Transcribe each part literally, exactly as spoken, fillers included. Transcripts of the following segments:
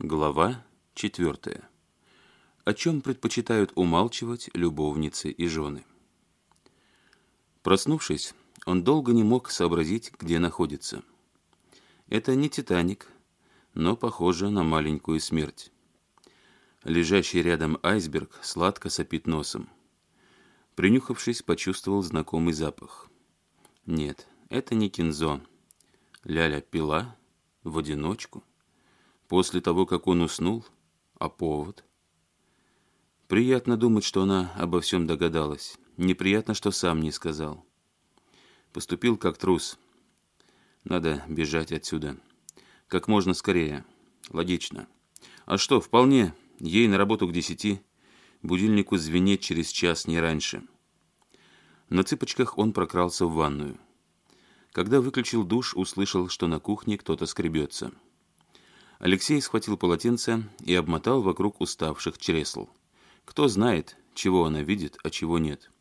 Глава четвертая. О чем предпочитают умалчивать любовницы и жены. Проснувшись, он долго не мог сообразить, где находится. Это не «Титаник», но похоже на маленькую смерть. Лежащий рядом айсберг сладко сопит носом. Принюхавшись, почувствовал знакомый запах. Нет, это не кинзо. Ляля пила в одиночку. После того, как он уснул, а повод? Приятно думать, что она обо всем догадалась. Неприятно, что сам не сказал. Поступил как трус. Надо бежать отсюда. Как можно скорее. Логично. А что, вполне. Ей на работу к десяти. Будильнику звенеть через час, не раньше. На цыпочках он прокрался в ванную. Когда выключил душ, услышал, что на кухне кто-то скребется. Алексей схватил полотенце и обмотал вокруг уставших чресл. Кто знает, чего она видит, а чего нет.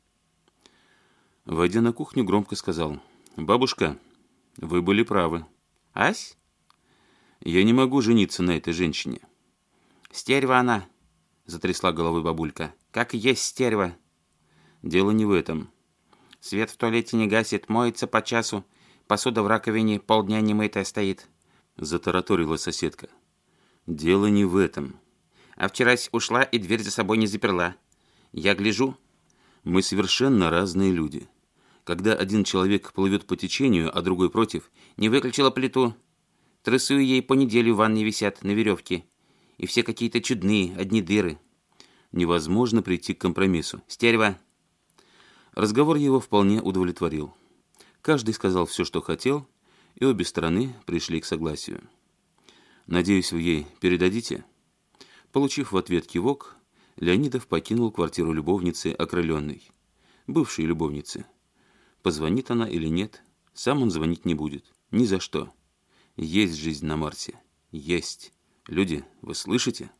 Войдя на кухню, громко сказал: «Бабушка, вы были правы». «Ась?» «Я не могу жениться на этой женщине». «Стерва она», — затрясла головой бабулька. «Как есть стерва». «Дело не в этом». «Свет в туалете не гасит, моется по часу, посуда в раковине полдня немытая стоит», — затараторила соседка. «Дело не в этом». «А вчерась ушла и дверь за собой не заперла. Я гляжу». «Мы совершенно разные люди. Когда один человек плывет по течению, а другой против...» «Не выключила плиту. Трусы ей по неделю в ванной висят на веревке. И все какие-то чудные, одни дыры». «Невозможно прийти к компромиссу». «Стерва». Разговор его вполне удовлетворил. Каждый сказал все, что хотел, и обе стороны пришли к согласию. «Надеюсь, вы ей передадите?» Получив в ответ кивок, Леонидов покинул квартиру любовницы окрыленной. Бывшей любовницы. Позвонит она или нет, сам он звонить не будет. Ни за что. Есть жизнь на Марсе. Есть. Люди, вы слышите?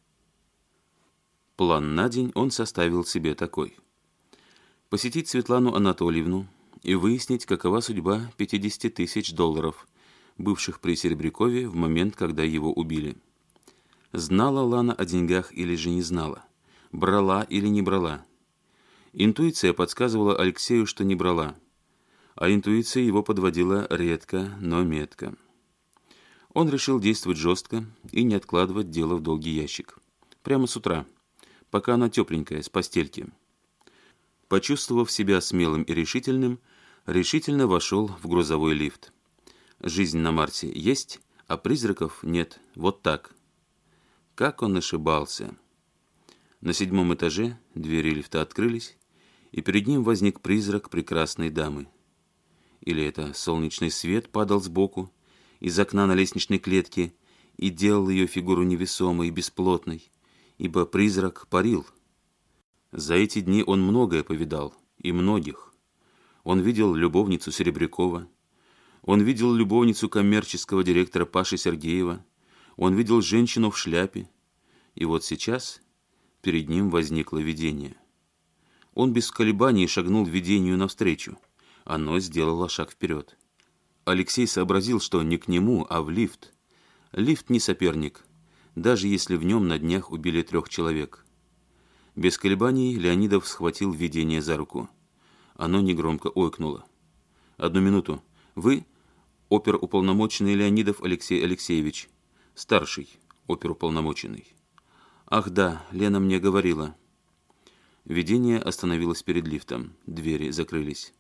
План на день он составил себе такой. Посетить Светлану Анатольевну и выяснить, какова судьба пятидесяти тысяч долларов, бывших при Серебрякове в момент, когда его убили. Знала Лана о деньгах или же не знала? Брала или не брала? Интуиция подсказывала Алексею, что не брала. А интуиция его подводила редко, но метко. Он решил действовать жестко и не откладывать дело в долгий ящик. Прямо с утра, пока она тепленькая, с постельки. Почувствовав себя смелым и решительным, решительно вошел в грузовой лифт. Жизнь на Марсе есть, а призраков нет. Вот так. Как он ошибался. На седьмом этаже двери лифта открылись, и перед ним возник призрак прекрасной дамы. Или это солнечный свет падал сбоку, из окна на лестничной клетке, и делал ее фигуру невесомой и бесплотной, ибо призрак парил. За эти дни он многое повидал, и многих. Он видел любовницу Серебрякова, он видел любовницу коммерческого директора Паши Сергеева, он видел женщину в шляпе, и вот сейчас перед ним возникло видение. Он без колебаний шагнул видению навстречу. Оно сделало шаг вперед. Алексей сообразил, что не к нему, а в лифт. Лифт не соперник, даже если в нем на днях убили трех человек. Без колебаний Леонидов схватил видение за руку. Оно негромко ойкнуло. «Одну минуту. Вы оперуполномоченный Леонидов Алексей Алексеевич, старший оперуполномоченный». «Ах да, Лена мне говорила». Видение остановилось перед лифтом. Двери закрылись.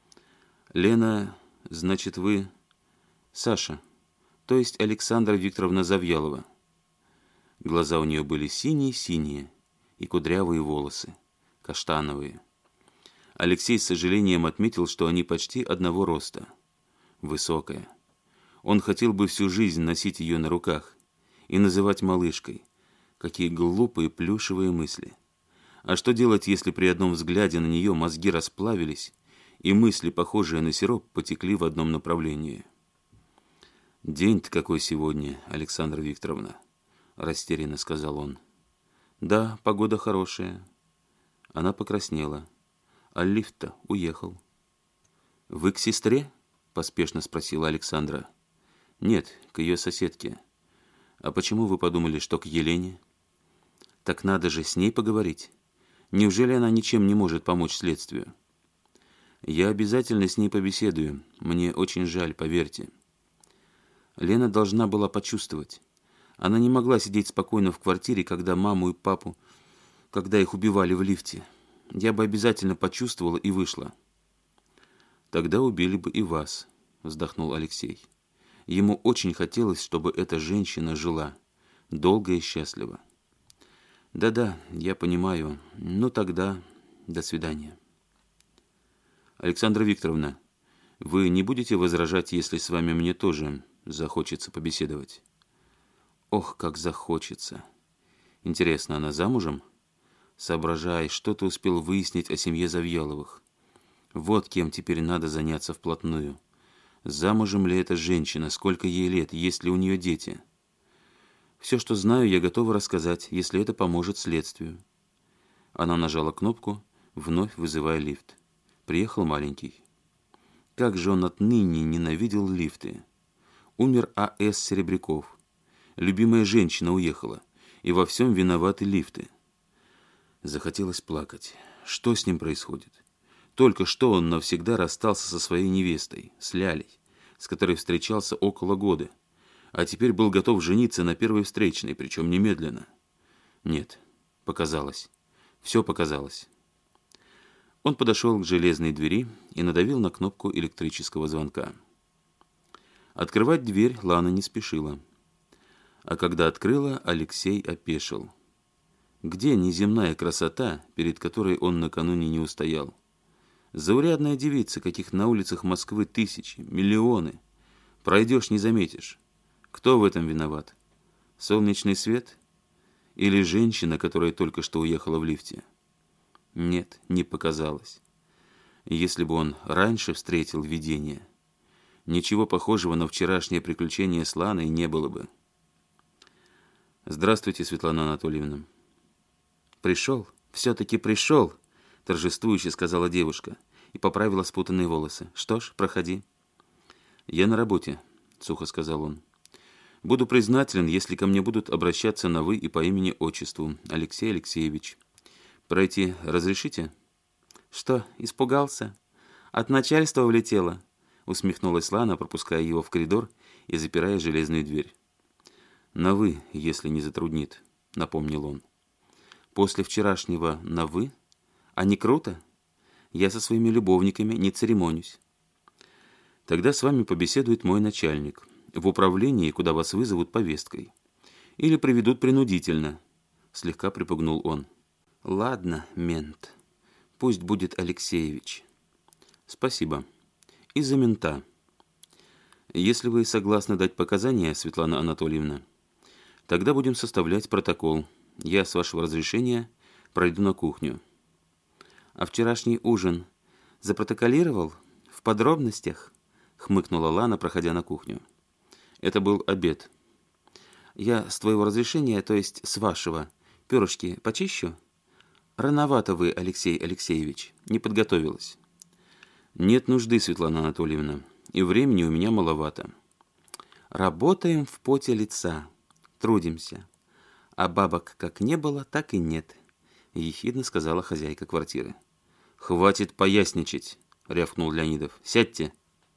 «Лена, значит, вы...» «Саша, то есть Александра Викторовна Завьялова». Глаза у нее были синие-синие, и кудрявые волосы, каштановые. Алексей с сожалением отметил, что они почти одного роста. Высокая. Он хотел бы всю жизнь носить ее на руках и называть малышкой. Какие глупые плюшевые мысли. А что делать, если при одном взгляде на нее мозги расплавились, и мысли, похожие на сироп, потекли в одном направлении? «День-то какой сегодня, Александра Викторовна», — растерянно сказал он. «Да, погода хорошая». Она покраснела. А лифт-то уехал. «Вы к сестре?» — поспешно спросила Александра. «Нет, к ее соседке. А почему вы подумали, что к Елене? Так надо же с ней поговорить. Неужели она ничем не может помочь следствию? Я обязательно с ней побеседую. Мне очень жаль, поверьте. Лена должна была почувствовать. Она не могла сидеть спокойно в квартире, когда маму и папу, когда их убивали в лифте. Я бы обязательно почувствовала и вышла. Тогда убили бы и вас, вздохнул Алексей. Ему очень хотелось, чтобы эта женщина жила долго и счастливо. Да-да, я понимаю. Ну тогда до свидания. Александра Викторовна, вы не будете возражать, если с вами мне тоже захочется побеседовать? Ох, как захочется. Интересно, она замужем? Соображай, что ты успел выяснить о семье Завьяловых. Вот кем теперь надо заняться вплотную. Замужем ли эта женщина, сколько ей лет, есть ли у нее дети? Все, что знаю, я готова рассказать, если это поможет следствию. Она нажала кнопку, вновь вызывая лифт. Приехал маленький. Как же он отныне ненавидел лифты. Умер А С Серебряков. Любимая женщина уехала. И во всем виноваты лифты. Захотелось плакать. Что с ним происходит? Только что он навсегда расстался со своей невестой, с Лялей, с которой встречался около года. А теперь был готов жениться на первой встречной, причем немедленно. Нет, показалось. Все показалось. Он подошел к железной двери и надавил на кнопку электрического звонка. Открывать дверь Лана не спешила. А когда открыла, Алексей опешил. Где неземная красота, перед которой он накануне не устоял? Заурядная девица, каких на улицах Москвы тысячи, миллионы. Пройдешь, не заметишь. Кто в этом виноват? Солнечный свет? Или женщина, которая только что уехала в лифте? Нет, не показалось. Если бы он раньше встретил видение, ничего похожего на вчерашнее приключение с Ланой не было бы. Здравствуйте, Светлана Анатольевна. Пришел, все-таки пришел, торжествующе сказала девушка и поправила спутанные волосы. Что ж, проходи. Я на работе, сухо сказал он. Буду признателен, если ко мне будут обращаться на «вы» и по имени-отчеству. Алексей Алексеевич. Пройти разрешите? Что, испугался? От начальства улетела? Усмехнулась Лана, пропуская его в коридор и запирая железную дверь. На «вы», если не затруднит, напомнил он. После вчерашнего на «вы»? А не круто? Я со своими любовниками не церемонюсь. Тогда с вами побеседует мой начальник. В управлении, куда вас вызовут повесткой. Или приведут принудительно. Слегка припугнул он. Ладно, мент. Пусть будет Алексеевич. Спасибо. Из-за мента. Если вы согласны дать показания, Светлана Анатольевна, тогда будем составлять протокол. Я, с вашего разрешения, пройду на кухню. А вчерашний ужин запротоколировал? В подробностях? Хмыкнула Лана, проходя на кухню. Это был обед. Я с твоего разрешения, то есть с вашего, перышки почищу? Рановато вы, Алексей Алексеевич, не подготовилась. Нет нужды, Светлана Анатольевна, и времени у меня маловато. Работаем в поте лица, трудимся. А бабок как не было, так и нет, ехидно сказала хозяйка квартиры. Хватит поясничать, рявкнул Леонидов. Сядьте.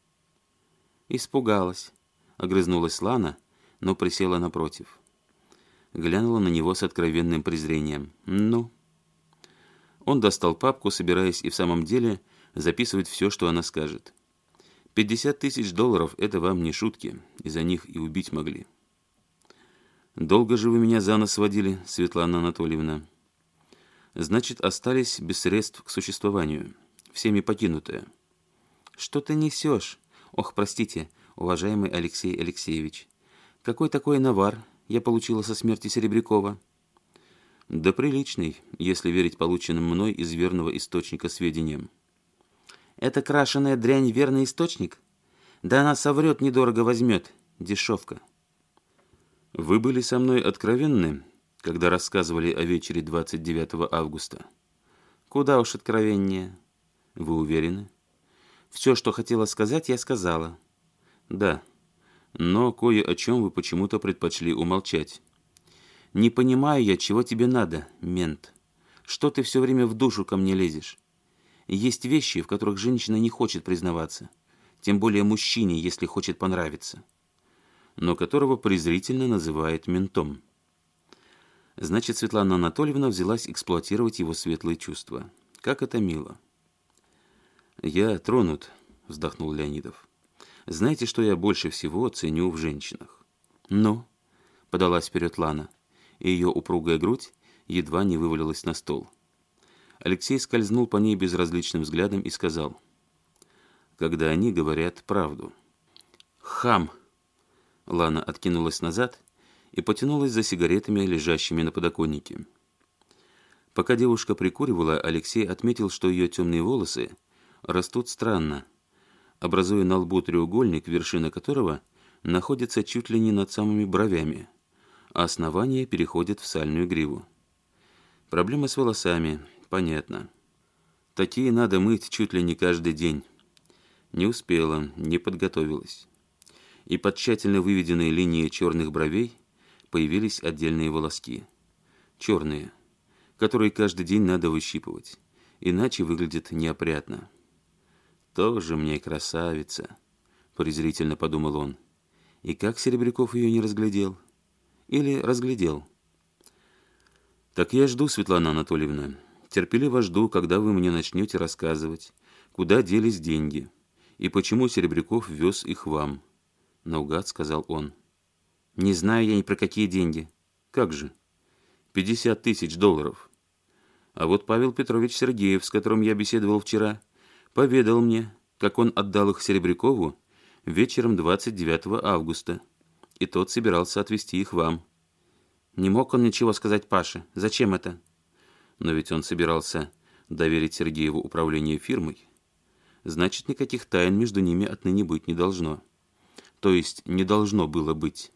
Испугалась. Огрызнулась Лана, но присела напротив. Глянула на него с откровенным презрением. Ну? Он достал папку, собираясь и в самом деле записывать все, что она скажет. Пятьдесят тысяч долларов – это вам не шутки, и за них и убить могли. Долго же вы меня за нос водили, Светлана Анатольевна. Значит, остались без средств к существованию, всеми покинутые. Что ты несешь? Ох, простите, уважаемый Алексей Алексеевич. Какой такой навар я получила со смерти Серебрякова? Да приличный, если верить полученным мной из верного источника сведениям. Это крашеная дрянь верный источник? Да она соврет, недорого возьмет. Дешевка. Вы были со мной откровенны, когда рассказывали о вечере двадцать девятого августа? Куда уж откровеннее. Вы уверены? Все, что хотела сказать, я сказала. Да, Но кое о чем вы почему-то предпочли умолчать. Не понимаю я, чего тебе надо, мент. Что ты все время в душу ко мне лезешь? Есть вещи, в которых женщина не хочет признаваться. Тем более мужчине, если хочет понравиться. Но которого презрительно называет ментом. Значит, Светлана Анатольевна взялась эксплуатировать его светлые чувства. Как это мило. «Я тронут», — вздохнул Леонидов. «Знаете, что я больше всего ценю в женщинах?» «Ну?» — подалась вперед Лана, и ее упругая грудь едва не вывалилась на стол. Алексей скользнул по ней безразличным взглядом и сказал: «Когда они говорят правду». «Хам!» Лана откинулась назад и потянулась за сигаретами, лежащими на подоконнике. Пока девушка прикуривала, Алексей отметил, что ее темные волосы растут странно, образуя на лбу треугольник, вершина которого находится чуть ли не над самыми бровями, а основание переходит в сальную гриву. Проблема с волосами, понятно. Такие надо мыть чуть ли не каждый день. Не успела, не подготовилась. И под тщательно выведенной линией черных бровей появились отдельные волоски. Черные, которые каждый день надо выщипывать, иначе выглядит неопрятно. «Тоже мне красавица», — презрительно подумал он. И как Серебряков ее не разглядел? Или разглядел? «Так я жду, Светлана Анатольевна, терпеливо жду, когда вы мне начнете рассказывать, куда делись деньги и почему Серебряков вез их вам», — наугад сказал он. «Не знаю я ни про какие деньги». «Как же? Пятьдесят тысяч долларов. А вот Павел Петрович Сергеев, с которым я беседовал вчера, поведал мне, как он отдал их Серебрякову вечером двадцать девятого августа, и тот собирался отвезти их вам». «Не мог он ничего сказать Паше? Зачем это?» «Но ведь он собирался доверить Сергееву управление фирмой. Значит, никаких тайн между ними отныне быть не должно. То есть не должно было быть».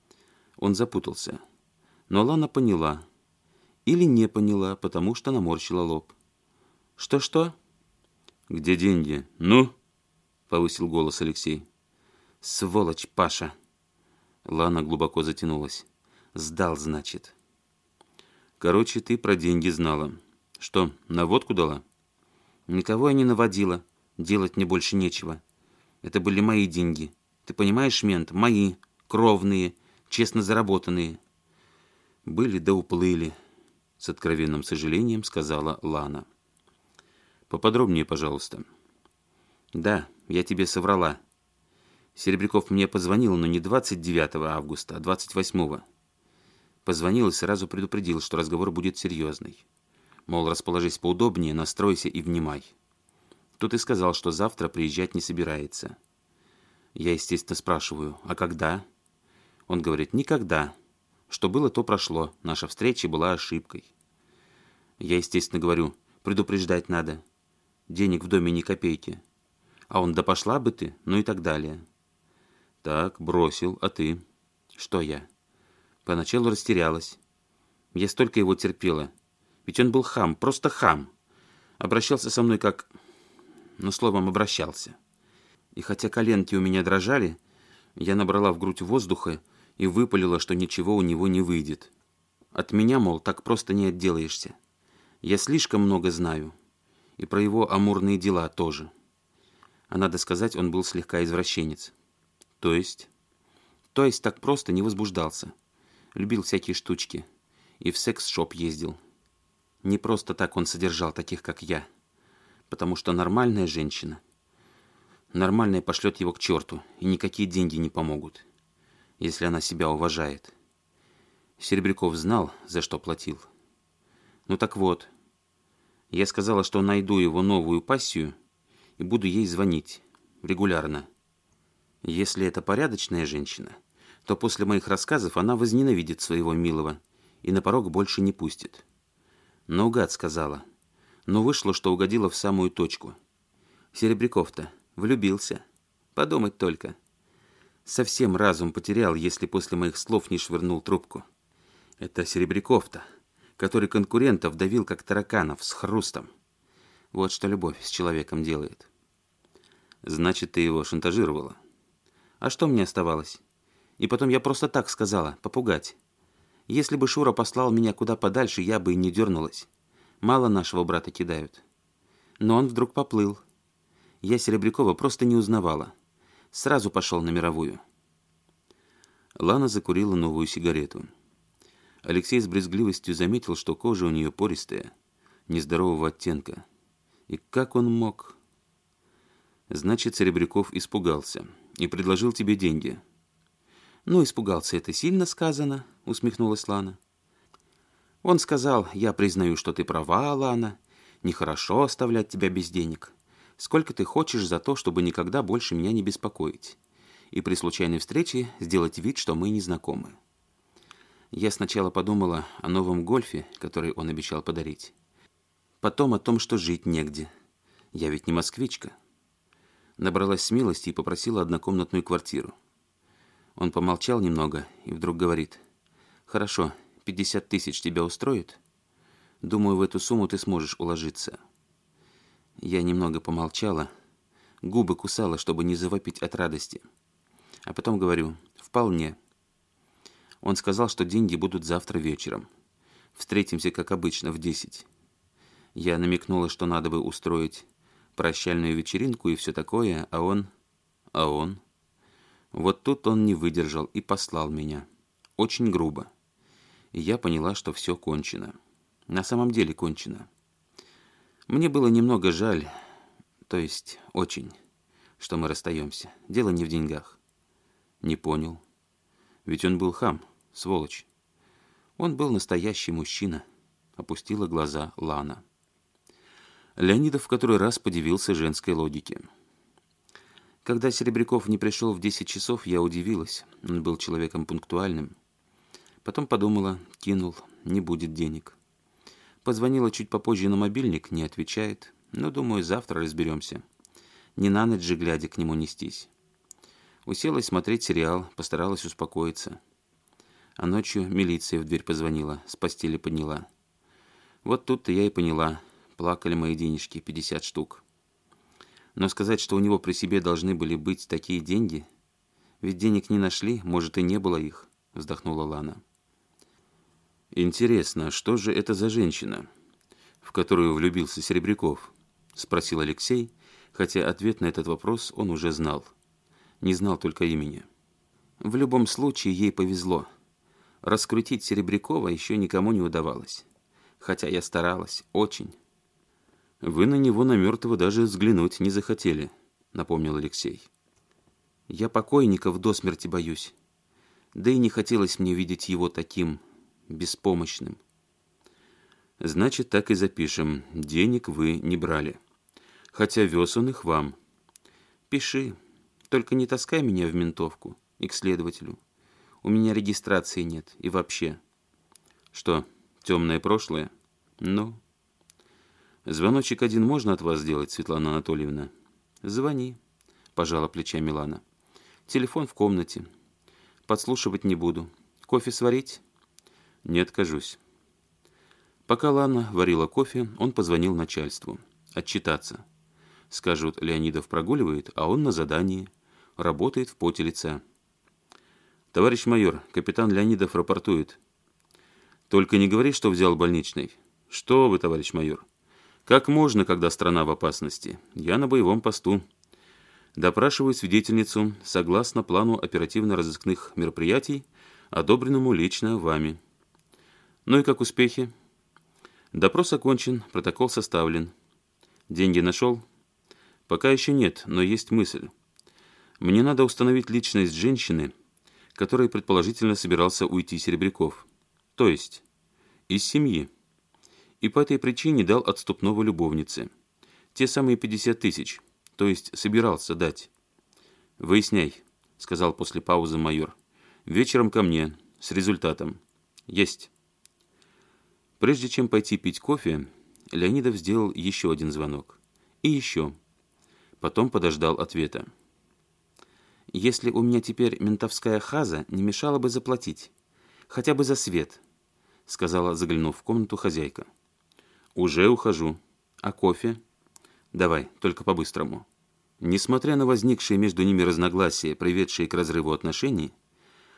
Он запутался. Но Лана поняла. Или не поняла, потому что наморщила лоб. «Что-что?» «Где деньги? Ну?» — повысил голос Алексей. «Сволочь, Паша!» Лана глубоко затянулась. «Сдал, значит». «Короче, ты про деньги знала. Что, на водку дала?» «Никого я не наводила. Делать мне больше нечего. Это были мои деньги. Ты понимаешь, мент? Мои, кровные, честно заработанные». «Были да уплыли», — с откровенным сожалением сказала Лана. «Поподробнее, пожалуйста». «Да, я тебе соврала. Серебряков мне позвонил, но не двадцать девятого августа, а двадцать восьмого. Позвонил и сразу предупредил, что разговор будет серьезный. Мол, расположись поудобнее, настройся и внимай. Тут и сказал, что завтра приезжать не собирается. Я, естественно, спрашиваю: а когда? Он говорит: никогда. Что было, то прошло. Наша встреча была ошибкой. Я, естественно, говорю: предупреждать надо. Денег в доме ни копейки. А он: да пошла бы ты, ну и так далее. Так, бросил, а ты? Что я? Поначалу растерялась. Я столько его терпела. Ведь он был хам, просто хам. Обращался со мной как... Ну, словом, обращался. И хотя коленки у меня дрожали, я набрала в грудь воздуха и выпалила, что ничего у него не выйдет. От меня, мол, так просто не отделаешься. Я слишком много знаю. И про его амурные дела тоже. А надо сказать, он был слегка извращенец. То есть? То есть так просто не возбуждался. Любил всякие штучки. И в секс-шоп ездил. Не просто так он содержал таких, как я. Потому что нормальная женщина... Нормальная пошлет его к черту, и никакие деньги не помогут, если она себя уважает. Серебряков знал, за что платил. Ну так вот, я сказала, что найду его новую пассию и буду ей звонить регулярно. Если это порядочная женщина, то после моих рассказов она возненавидит своего милого и на порог больше не пустит. Наугад сказала, но вышло, что угодила в самую точку. Серебряков-то влюбился. Подумать только. Совсем разум потерял, если после моих слов не швырнул трубку. Это Серебряков-то, который конкурентов давил, как тараканов, с хрустом. Вот что любовь с человеком делает. Значит, ты его шантажировала? А что мне оставалось? И потом я просто так сказала, попугать. Если бы Шура послал меня куда подальше, я бы и не дернулась. Мало нашего брата кидают. Но он вдруг поплыл. Я Серебрякова просто не узнавала. Сразу пошел на мировую. Лана закурила новую сигарету. Алексей с брезгливостью заметил, что кожа у нее пористая, нездорового оттенка. И как он мог? Значит, Серебряков испугался и предложил тебе деньги. Ну, испугался, это сильно сказано, усмехнулась Лана. Он сказал: я признаю, что ты права, Лана. Нехорошо оставлять тебя без денег. Сколько ты хочешь за то, чтобы никогда больше меня не беспокоить. И при случайной встрече сделать вид, что мы не знакомы. Я сначала подумала о новом гольфе, который он обещал подарить. Потом о том, что жить негде. Я ведь не москвичка. Набралась смелости и попросила однокомнатную квартиру. Он помолчал немного и вдруг говорит: «Хорошо, пятьдесят тысяч тебя устроит? Думаю, в эту сумму ты сможешь уложиться». Я немного помолчала, губы кусала, чтобы не завопить от радости. А потом говорю: «Вполне». Он сказал, что деньги будут завтра вечером. Встретимся, как обычно, в десять. Я намекнула, что надо бы устроить прощальную вечеринку и все такое, а он... А он... Вот тут он не выдержал и послал меня. Очень грубо. И я поняла, что все кончено. На самом деле кончено. Мне было немного жаль, то есть очень, что мы расстаемся. Дело не в деньгах. Не понял. Ведь он был хам, сволочь. Он был настоящий мужчина. Опустила глаза Лана. Леонидов в который раз подивился женской логике. Когда Серебряков не пришел в десять часов, я удивилась. Он был человеком пунктуальным. Потом подумала, кинул, не будет денег. Позвонила чуть попозже на мобильник, не отвечает. Но, думаю, завтра разберемся. Не на ночь же, глядя, к нему нестись. Уселась смотреть сериал, постаралась успокоиться. А ночью милиция в дверь позвонила, с постели подняла. Вот тут-то я и поняла. Плакали мои денежки, пятьдесят штук. Но сказать, что у него при себе должны были быть такие деньги... Ведь денег не нашли, может, и не было их, вздохнула Лана. Интересно, что же это за женщина, в которую влюбился Серебряков? Спросил Алексей, хотя ответ на этот вопрос он уже знал. Не знал только имени. В любом случае, ей повезло. Раскрутить Серебрякова еще никому не удавалось. Хотя я старалась, очень. «Вы на него, на мертвого, даже взглянуть не захотели», — напомнил Алексей. «Я покойников до смерти боюсь. Да и не хотелось мне видеть его таким беспомощным». «Значит, так и запишем. Денег вы не брали. Хотя вез он их вам». «Пиши. Только не таскай меня в ментовку и к следователю. У меня регистрации нет и вообще». «Что, темное прошлое?» «Ну?» «Звоночек один можно от вас сделать, Светлана Анатольевна?» «Звони», — пожала плечами Лана. «Телефон в комнате. Подслушивать не буду. Кофе сварить?» «Не откажусь». Пока Лана варила кофе, он позвонил начальству. Отчитаться. Скажут, Леонидов прогуливает, а он на задании. Работает в поте лица. «Товарищ майор, капитан Леонидов рапортует». «Только не говори, что взял больничный». «Что вы, товарищ майор? Как можно, когда страна в опасности? Я на боевом посту. Допрашиваю свидетельницу согласно плану оперативно-розыскных мероприятий, одобренному лично вами». «Ну и как успехи?» «Допрос окончен, протокол составлен». «Деньги нашел?» «Пока еще нет, но есть мысль. Мне надо установить личность женщины, которой предположительно собирался уйти Серебряков. То есть из семьи. И по этой причине дал отступного любовнице. Те самые пятьдесят тысяч, то есть собирался дать». «Выясняй», — сказал после паузы майор. «Вечером ко мне, с результатом». «Есть». Прежде чем пойти пить кофе, Леонидов сделал еще один звонок. И еще. Потом подождал ответа. «Если у меня теперь ментовская хаза, не мешало бы заплатить. Хотя бы за свет», — сказала, заглянув в комнату, хозяйка. «Уже ухожу». «А кофе?» «Давай, только по-быстрому». Несмотря на возникшие между ними разногласия, приведшие к разрыву отношений,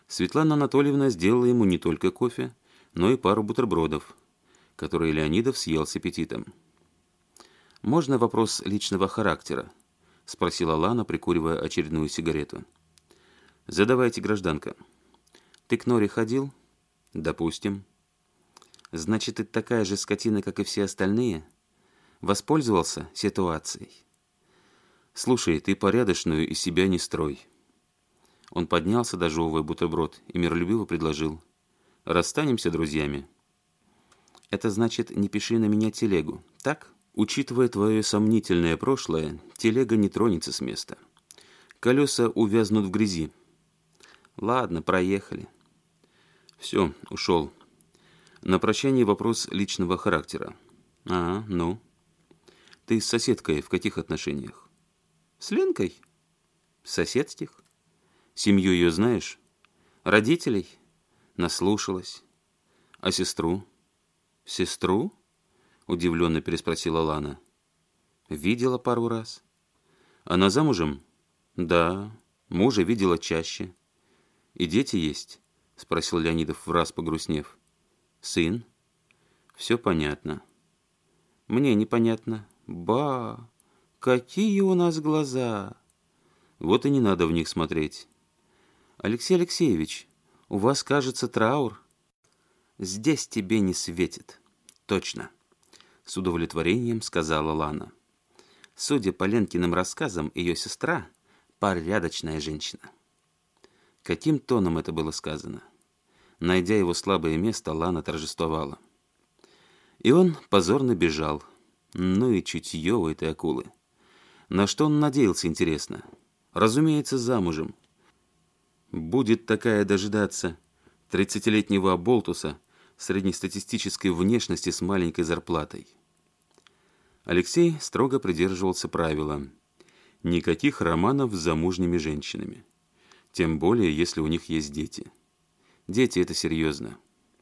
Светлана Анатольевна сделала ему не только кофе, но и пару бутербродов, которые Леонидов съел с аппетитом. «Можно вопрос личного характера?» — спросила Лана, прикуривая очередную сигарету. «Задавайте, гражданка». «Ты к Норе ходил?» «Допустим». «Значит, ты такая же скотина, как и все остальные? Воспользовался ситуацией?» «Слушай, ты порядочную из себя не строй». Он поднялся, дожевывая бутерброд, и миролюбиво предложил: «Расстанемся друзьями». «Это значит, не пиши на меня телегу, так?» «Учитывая твое сомнительное прошлое, телега не тронется с места. Колеса увязнут в грязи». «Ладно, проехали». «Все, ушел. На прощание вопрос личного характера». «А, ну?» «Ты с соседкой в каких отношениях?» «С Ленкой?» «Соседских». «Семью ее знаешь?» «Родителей?» «Наслушалась». «А сестру?» «Сестру?» — удивленно переспросила Лана. «Видела пару раз». «Она замужем?» «Да, мужа видела чаще». «И дети есть?» — спросил Леонидов, враз погрустнев. «Сын?» «Все понятно». «Мне непонятно». «Ба, какие у нас глаза!» «Вот и не надо в них смотреть». «Алексей Алексеевич, у вас, кажется, траур». «Здесь тебе не светит». «Точно», — с удовлетворением сказала Лана. «Судя по Ленкиным рассказам, ее сестра — порядочная женщина». Каким тоном это было сказано? Найдя его слабое место, Лана торжествовала. И он позорно бежал. Ну и чутье у этой акулы. На что он надеялся, интересно? Разумеется, замужем. Будет такая дожидаться тридцатилетнего оболтуса среднестатистической внешности с маленькой зарплатой. Алексей строго придерживался правила: никаких романов с замужними женщинами. Тем более, если у них есть дети. Дети — это серьезно.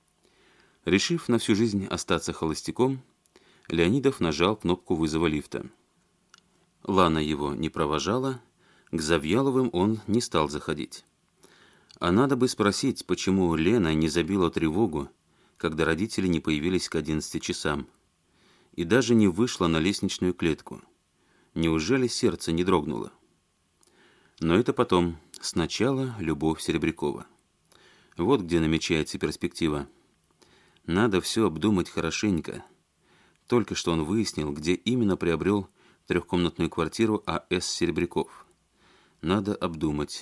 Решив на всю жизнь остаться холостяком, Леонидов нажал кнопку вызова лифта. Лана его не провожала, к Завьяловым он не стал заходить. А надо бы спросить, почему Лена не забила тревогу, когда родители не появились к одиннадцати часам, и даже не вышла на лестничную клетку. Неужели сердце не дрогнуло? Но это потом. Сначала Любовь Серебрякова. Вот где намечается перспектива. Надо все обдумать хорошенько. Только что он выяснил, где именно приобрел трехкомнатную квартиру А С Серебряков. Надо обдумать.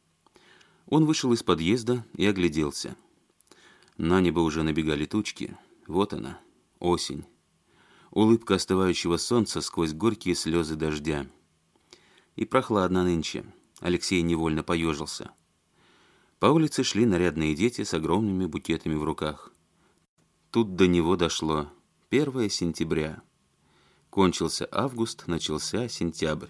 Он вышел из подъезда и огляделся. На небо уже набегали тучки. Вот она, осень. Улыбка остывающего солнца сквозь горькие слезы дождя. И прохладно нынче. Алексей невольно поежился. По улице шли нарядные дети с огромными букетами в руках. Тут до него дошло. первое сентября. Кончился август, начался сентябрь.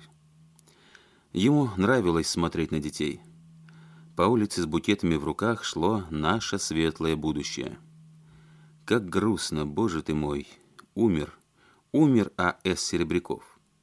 Ему нравилось смотреть на детей. По улице с букетами в руках шло наше светлое будущее. Как грустно, боже ты мой. Умер. Умер А С Серебряков.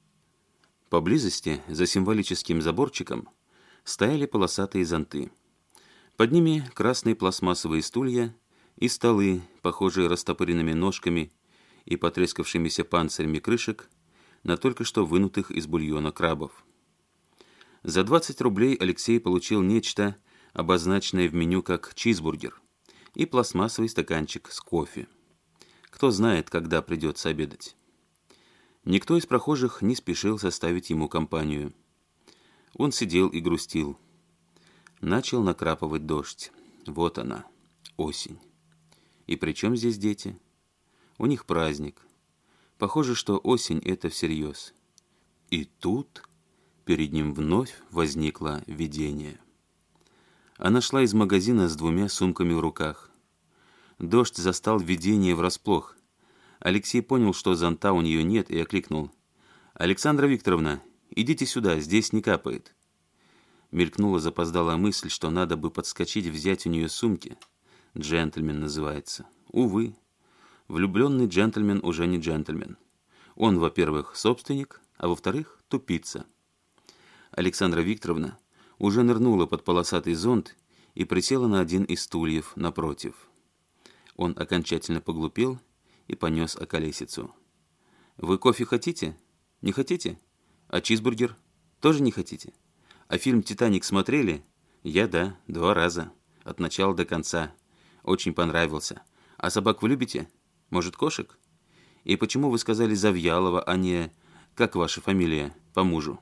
Поблизости, за символическим заборчиком, стояли полосатые зонты. Под ними красные пластмассовые стулья и столы, похожие растопыренными ножками и потрескавшимися панцирями крышек на только что вынутых из бульона крабов. За двадцать рублей Алексей получил нечто, обозначенное в меню как чизбургер, и пластмассовый стаканчик с кофе. Кто знает, когда придется обедать. Никто из прохожих не спешил составить ему компанию. Он сидел и грустил. Начал накрапывать дождь. Вот она, осень. И при чем здесь дети? У них праздник. Похоже, что осень — это всерьез. И тут перед ним вновь возникло видение. Она шла из магазина с двумя сумками в руках. Дождь застал видение врасплох. Алексей понял, что зонта у нее нет, и окликнул: «Александра Викторовна, идите сюда, здесь не капает». Мелькнула запоздалая мысль, что надо бы подскочить, взять у нее сумки. Джентльмен называется. Увы, влюбленный джентльмен уже не джентльмен. Он, во-первых, собственник, а во-вторых, тупица. Александра Викторовна уже нырнула под полосатый зонт и присела на один из стульев напротив. Он окончательно поглупел и понес околесицу. «Вы кофе хотите? Не хотите? А чизбургер? Тоже не хотите? А фильм «Титаник» смотрели? Я да, два раза. От начала до конца. Очень понравился. А собак вы любите? Может, кошек? И почему вы сказали Завьялова, а не... Как ваша фамилия по мужу?»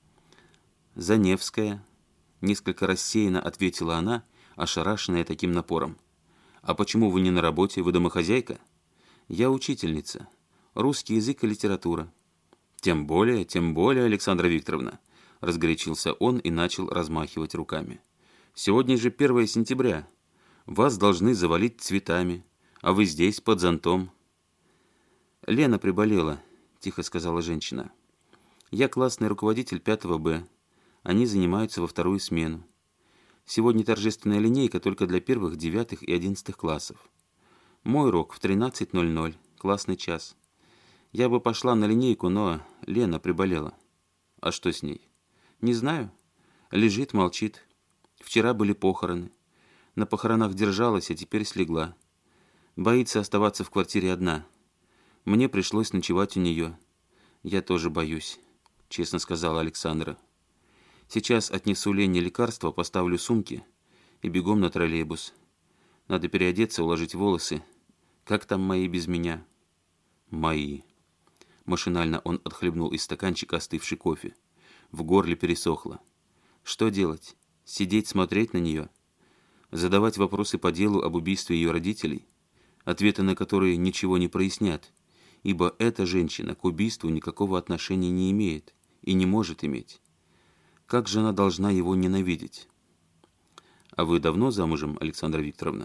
«Заневская», — несколько рассеянно ответила она, ошарашенная таким напором. «А почему вы не на работе? Вы домохозяйка?» «Я учительница. Русский язык и литература». «Тем более, тем более, Александра Викторовна», — разгорячился он и начал размахивать руками. «Сегодня же первое сентября. Вас должны завалить цветами, а вы здесь, под зонтом». «Лена приболела», — тихо сказала женщина. «Я классный руководитель пятого Б. Они занимаются во вторую смену. Сегодня торжественная линейка только для первых, девятых и одиннадцатых классов. Мой урок в тринадцать ноль ноль, классный час. Я бы пошла на линейку, но Лена приболела». «А что с ней?» «Не знаю. Лежит, молчит. Вчера были похороны. На похоронах держалась, а теперь слегла. Боится оставаться в квартире одна. Мне пришлось ночевать у нее. Я тоже боюсь», — честно сказала Александра. «Сейчас отнесу Лене лекарства, поставлю сумки и бегом на троллейбус. Надо переодеться, уложить волосы. Как там мои без меня?» «Мои». Машинально он отхлебнул из стаканчика остывший кофе. В горле пересохло. Что делать? Сидеть, смотреть на нее? Задавать вопросы по делу об убийстве ее родителей, ответы на которые ничего не прояснят, ибо эта женщина к убийству никакого отношения не имеет и не может иметь. Как же она должна его ненавидеть? «А вы давно замужем, Александра Викторовна?»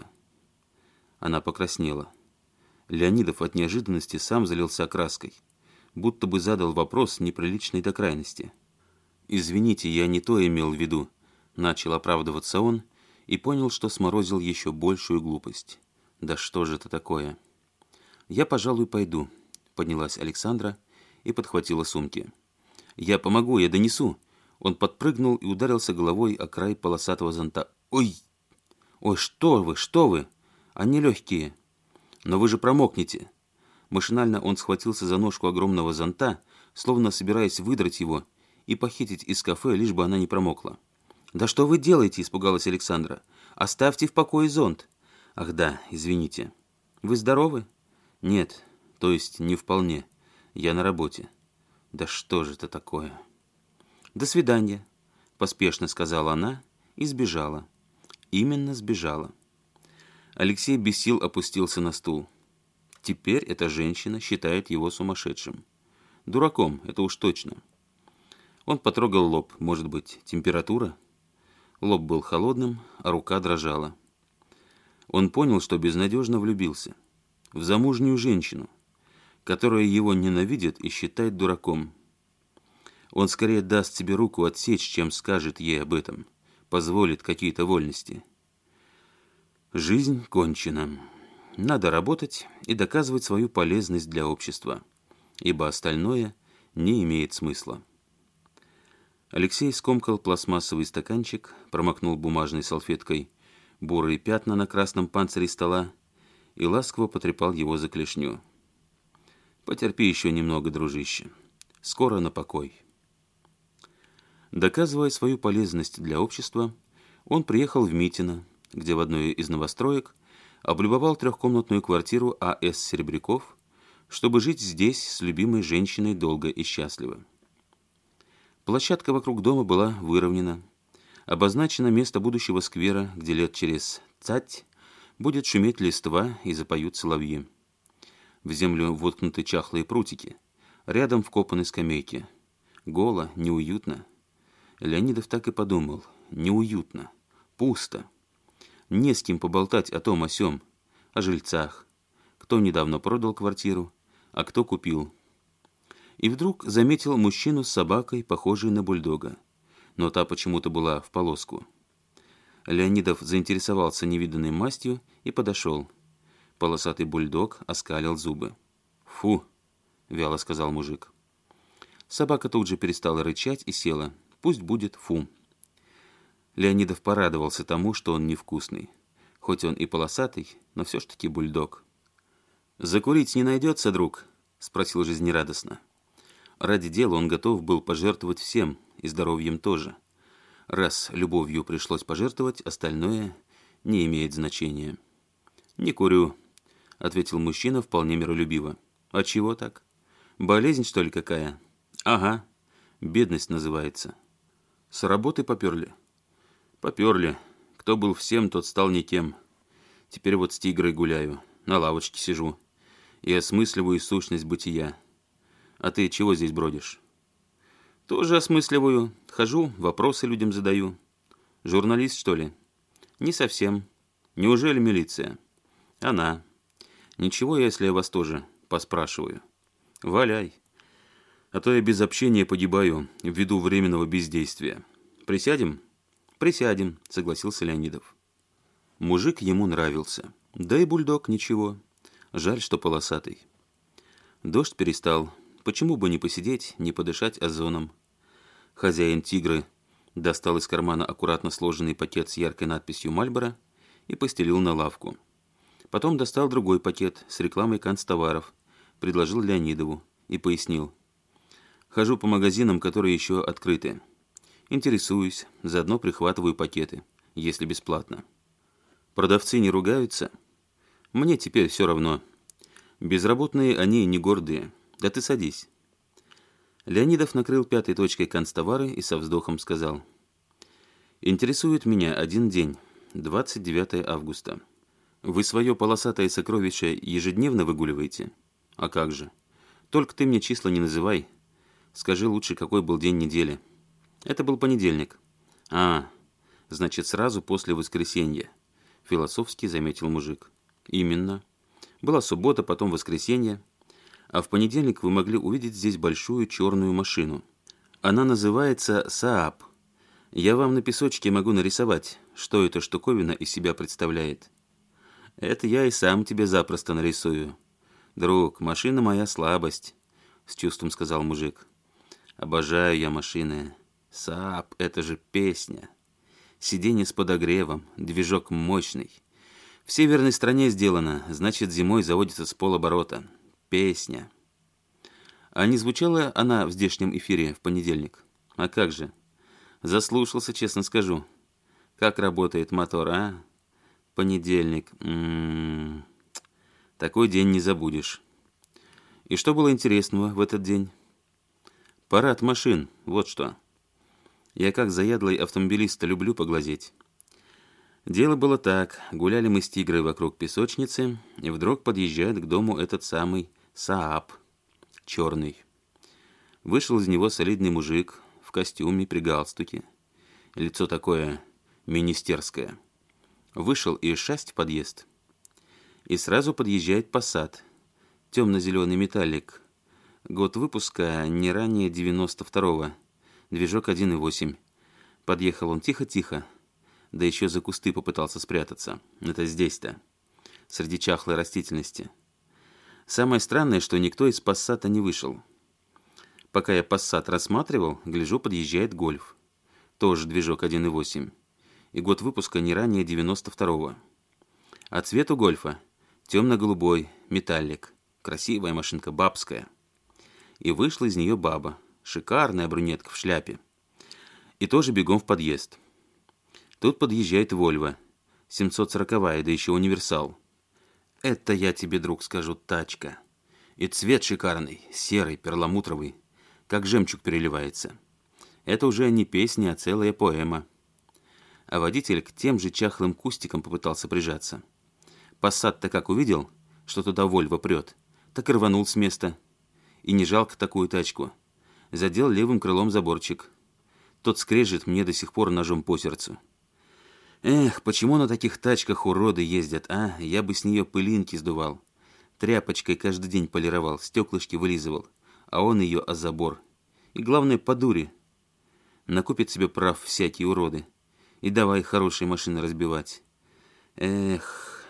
Она покраснела. Леонидов от неожиданности сам залился краской, будто бы задал вопрос неприличный до крайности. «Извините, я не то имел в виду», — начал оправдываться он и понял, что сморозил еще большую глупость. «Да что же это такое?» «Я, пожалуй, пойду», — поднялась Александра и подхватила сумки. «Я помогу, я донесу». Он подпрыгнул и ударился головой о край полосатого зонта. «Ой! Ой, что вы, что вы! Они легкие! Но вы же промокнете!» Машинально он схватился за ножку огромного зонта, словно собираясь выдрать его и похитить из кафе, лишь бы она не промокла. «Да что вы делаете?» – испугалась Александра. «Оставьте в покое зонт». «Ах да, извините. Вы здоровы?» «Нет, то есть не вполне. Я на работе». «Да что же это такое?» «До свидания», – поспешно сказала она и сбежала. Именно сбежала. Алексей без сил опустился на стул. Теперь эта женщина считает его сумасшедшим. Дураком, это уж точно. Он потрогал лоб. Может быть, температура? Лоб был холодным, а рука дрожала. Он понял, что безнадежно влюбился. В замужнюю женщину, которая его ненавидит и считает дураком. Он скорее даст себе руку отсечь, чем скажет ей об этом, позволит какие-то вольности. Жизнь кончена. Надо работать и доказывать свою полезность для общества, ибо остальное не имеет смысла. Алексей скомкал пластмассовый стаканчик, промокнул бумажной салфеткой бурые пятна на красном панцире стола и ласково потрепал его за клешню. «Потерпи еще немного, дружище. Скоро на покой». Доказывая свою полезность для общества, он приехал в Митино, где в одной из новостроек облюбовал трехкомнатную квартиру А С Серебряков, чтобы жить здесь с любимой женщиной долго и счастливо. Площадка вокруг дома была выровнена, обозначено место будущего сквера, где лет через цать будет шуметь листва и запоют соловьи. В землю воткнуты чахлые прутики, рядом вкопаны скамейки. Голо, неуютно. Леонидов так и подумал. Неуютно, пусто. Не с кем поболтать о том о сём, о жильцах. Кто недавно продал квартиру, а кто купил. И вдруг заметил мужчину с собакой, похожей на бульдога. Но та почему-то была в полоску. Леонидов заинтересовался невиданной мастью и подошел. Полосатый бульдог оскалил зубы. «Фу!» — вяло сказал мужик. Собака тут же перестала рычать и села. Пусть будет фу. Леонидов порадовался тому, что он невкусный. Хоть он и полосатый, но все ж таки бульдог. «Закурить не найдется, друг?» — спросил жизнерадостно. Ради дела он готов был пожертвовать всем, и здоровьем тоже. Раз любовью пришлось пожертвовать, остальное не имеет значения. «Не курю», — ответил мужчина вполне миролюбиво. «А чего так? Болезнь, что ли, какая?» «Ага, бедность называется». «С работы поперли?» «Поперли. Кто был всем, тот стал не тем. Теперь вот с тигрой гуляю, на лавочке сижу и осмысливаю сущность бытия. А ты чего здесь бродишь?» «Тоже осмысливаю. Хожу, вопросы людям задаю. Журналист, что ли?» «Не совсем. Неужели милиция?» «Она. Ничего, если я вас тоже поспрашиваю?» «Валяй. А то я без общения погибаю ввиду временного бездействия. Присядем?» «Присядем», — согласился Леонидов. Мужик ему нравился. Да и бульдог ничего. Жаль, что полосатый. Дождь перестал. Почему бы не посидеть, не подышать озоном? Хозяин тигры достал из кармана аккуратно сложенный пакет с яркой надписью «Мальборо» и постелил на лавку. Потом достал другой пакет с рекламой канцтоваров, предложил Леонидову и пояснил. «Хожу по магазинам, которые еще открыты. Интересуюсь, заодно прихватываю пакеты, если бесплатно. Продавцы не ругаются? Мне теперь все равно. Безработные они не гордые. Да ты садись». Леонидов накрыл пятой точкой канцтовары и со вздохом сказал. «Интересует меня один день, двадцать девятое августа. Вы свое полосатое сокровище ежедневно выгуливаете? А как же? Только ты мне числа не называй. Скажи лучше, какой был день недели». «Это был понедельник». «А, значит, сразу после воскресенья», — философски заметил мужик. «Именно. Была суббота, потом воскресенье. А в понедельник вы могли увидеть здесь большую черную машину. Она называется «Сааб». Я вам на песочке могу нарисовать, что эта штуковина из себя представляет». «Это я и сам тебе запросто нарисую. Друг, машина моя слабость», — с чувством сказал мужик. «Обожаю я машины. Сааб — это же песня. Сиденье с подогревом, движок мощный. В северной стране сделано, значит, зимой заводится с полоборота. Песня». А не звучала она в здешнем эфире в понедельник? А как же? Заслушался, честно скажу. Как работает мотор, а? Понедельник. М-м-м. Такой день не забудешь. И что было интересного в этот день? Парад машин, вот что. Я как заядлый автомобилист люблю поглазеть. Дело было так. Гуляли мы с тигрой вокруг песочницы, и вдруг подъезжает к дому этот самый Сааб, черный. Вышел из него солидный мужик в костюме при галстуке. Лицо такое министерское. Вышел и шасть в подъезд. И сразу подъезжает Passat, темно-зеленый металлик. Год выпуска не ранее девяносто второго. Движок один и восемь. Подъехал он тихо-тихо, да еще за кусты попытался спрятаться. Это здесь-то, среди чахлой растительности. Самое странное, что никто из Пассата не вышел. Пока я Пассат рассматривал, гляжу, подъезжает Гольф. Тоже движок один и восемь. И год выпуска не ранее девяносто второго. А цвет у Гольфа темно-голубой, металлик. Красивая машинка, бабская. И вышла из нее баба. Шикарная брюнетка в шляпе. И тоже бегом в подъезд. Тут подъезжает Вольво. семьсот сороковая, да еще универсал. Это я тебе, друг, скажу, тачка. И цвет шикарный, серый, перламутровый. Как жемчуг переливается. Это уже не песня, а целая поэма. А водитель к тем же чахлым кустикам попытался прижаться. Пассат-то как увидел, что туда Вольво прет, так и рванул с места. И не жалко такую тачку. Задел левым крылом заборчик. Тот скрежет мне до сих пор ножом по сердцу. Эх, почему на таких тачках уроды ездят, а? Я бы с нее пылинки сдувал. Тряпочкой каждый день полировал, стеклышки вылизывал. А он ее о забор. И главное, по дуре. Накупит себе прав всякие уроды. И давай хорошие машины разбивать. Эх.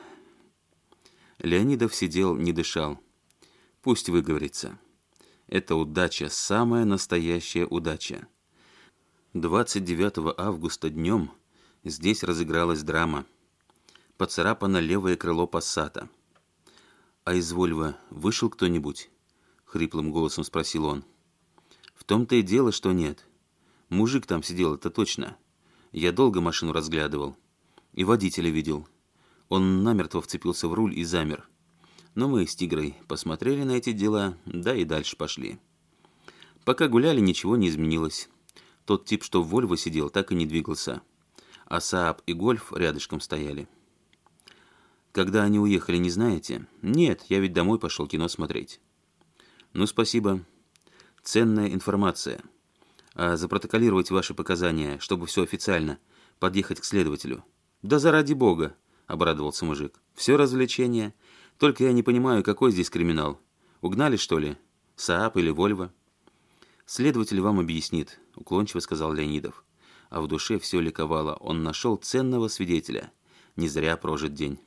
Леонидов сидел, не дышал. Пусть выговорится. Это удача, самая настоящая удача. двадцать девятого августа днем Здесь разыгралась драма. Поцарапано левое крыло Пассата. «А из Вольво вышел кто-нибудь?» — хриплым голосом спросил он. «В том-то и дело, что нет. Мужик там сидел, это точно. Я долго машину разглядывал. И водителя видел. Он намертво вцепился в руль и замер. Но мы с Тигрой посмотрели на эти дела, да и дальше пошли. Пока гуляли, ничего не изменилось. Тот тип, что в Вольво сидел, так и не двигался. А Сааб и Гольф рядышком стояли. Когда они уехали, не знаете? Нет, я ведь домой пошел кино смотреть. Ну, спасибо. Ценная информация. А запротоколировать ваши показания, чтобы все официально, подъехать к следователю. Да заради бога, обрадовался мужик. Все развлечение. Только я не понимаю, какой здесь криминал. Угнали, что ли? Сааб или Вольво? Следователь вам объяснит, уклончиво сказал Леонидов. А в душе все ликовало. Он нашел ценного свидетеля. Не зря прожит день.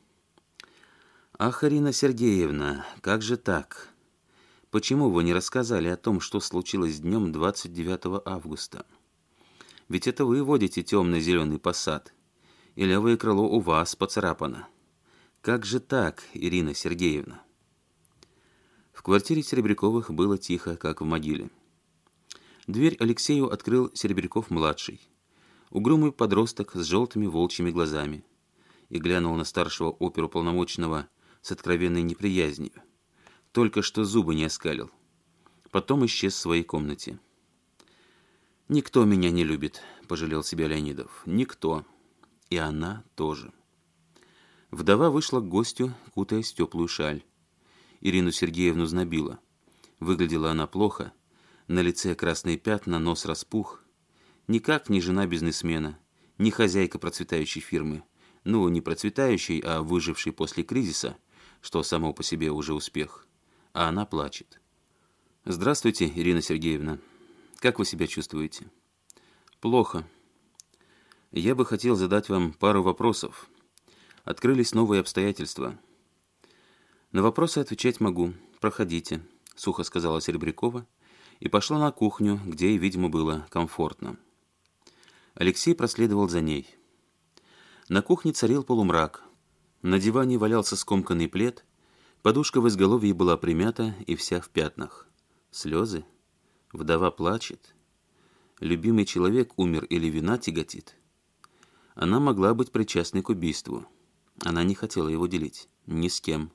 «Ах, Ирина Сергеевна, как же так? Почему вы не рассказали о том, что случилось днем двадцать девятого августа? Ведь это вы водите темно-зеленый Пассат, и левое крыло у вас поцарапано. Как же так, Ирина Сергеевна?» В квартире Серебряковых было тихо, как в могиле. Дверь Алексею открыл Серебряков-младший, угрюмый подросток с желтыми волчьими глазами, и глянул на старшего оперуполномоченного с откровенной неприязнью. Только что зубы не оскалил. Потом исчез в своей комнате. «Никто меня не любит», — пожалел себя Леонидов. «Никто. И она тоже». Вдова вышла к гостю, кутаясь в теплую шаль. Ирину Сергеевну знобило. Выглядела она плохо. На лице красные пятна, нос распух. Никак не жена бизнесмена, не хозяйка процветающей фирмы. Ну, не процветающей, а выжившей после кризиса, что само по себе уже успех. А она плачет. «Здравствуйте, Ирина Сергеевна. Как вы себя чувствуете?» «Плохо. Я бы хотел задать вам пару вопросов. Открылись новые обстоятельства». «На вопросы отвечать могу. Проходите», — сухо сказала Серебрякова и пошла на кухню, где ей, видимо, было комфортно. Алексей проследовал за ней. На кухне царил полумрак. На диване валялся скомканный плед, подушка в изголовье была примята и вся в пятнах. Слезы? Вдова плачет? Любимый человек умер или вина тяготит? Она могла быть причастной к убийству. Она не хотела его делить. Ни с кем.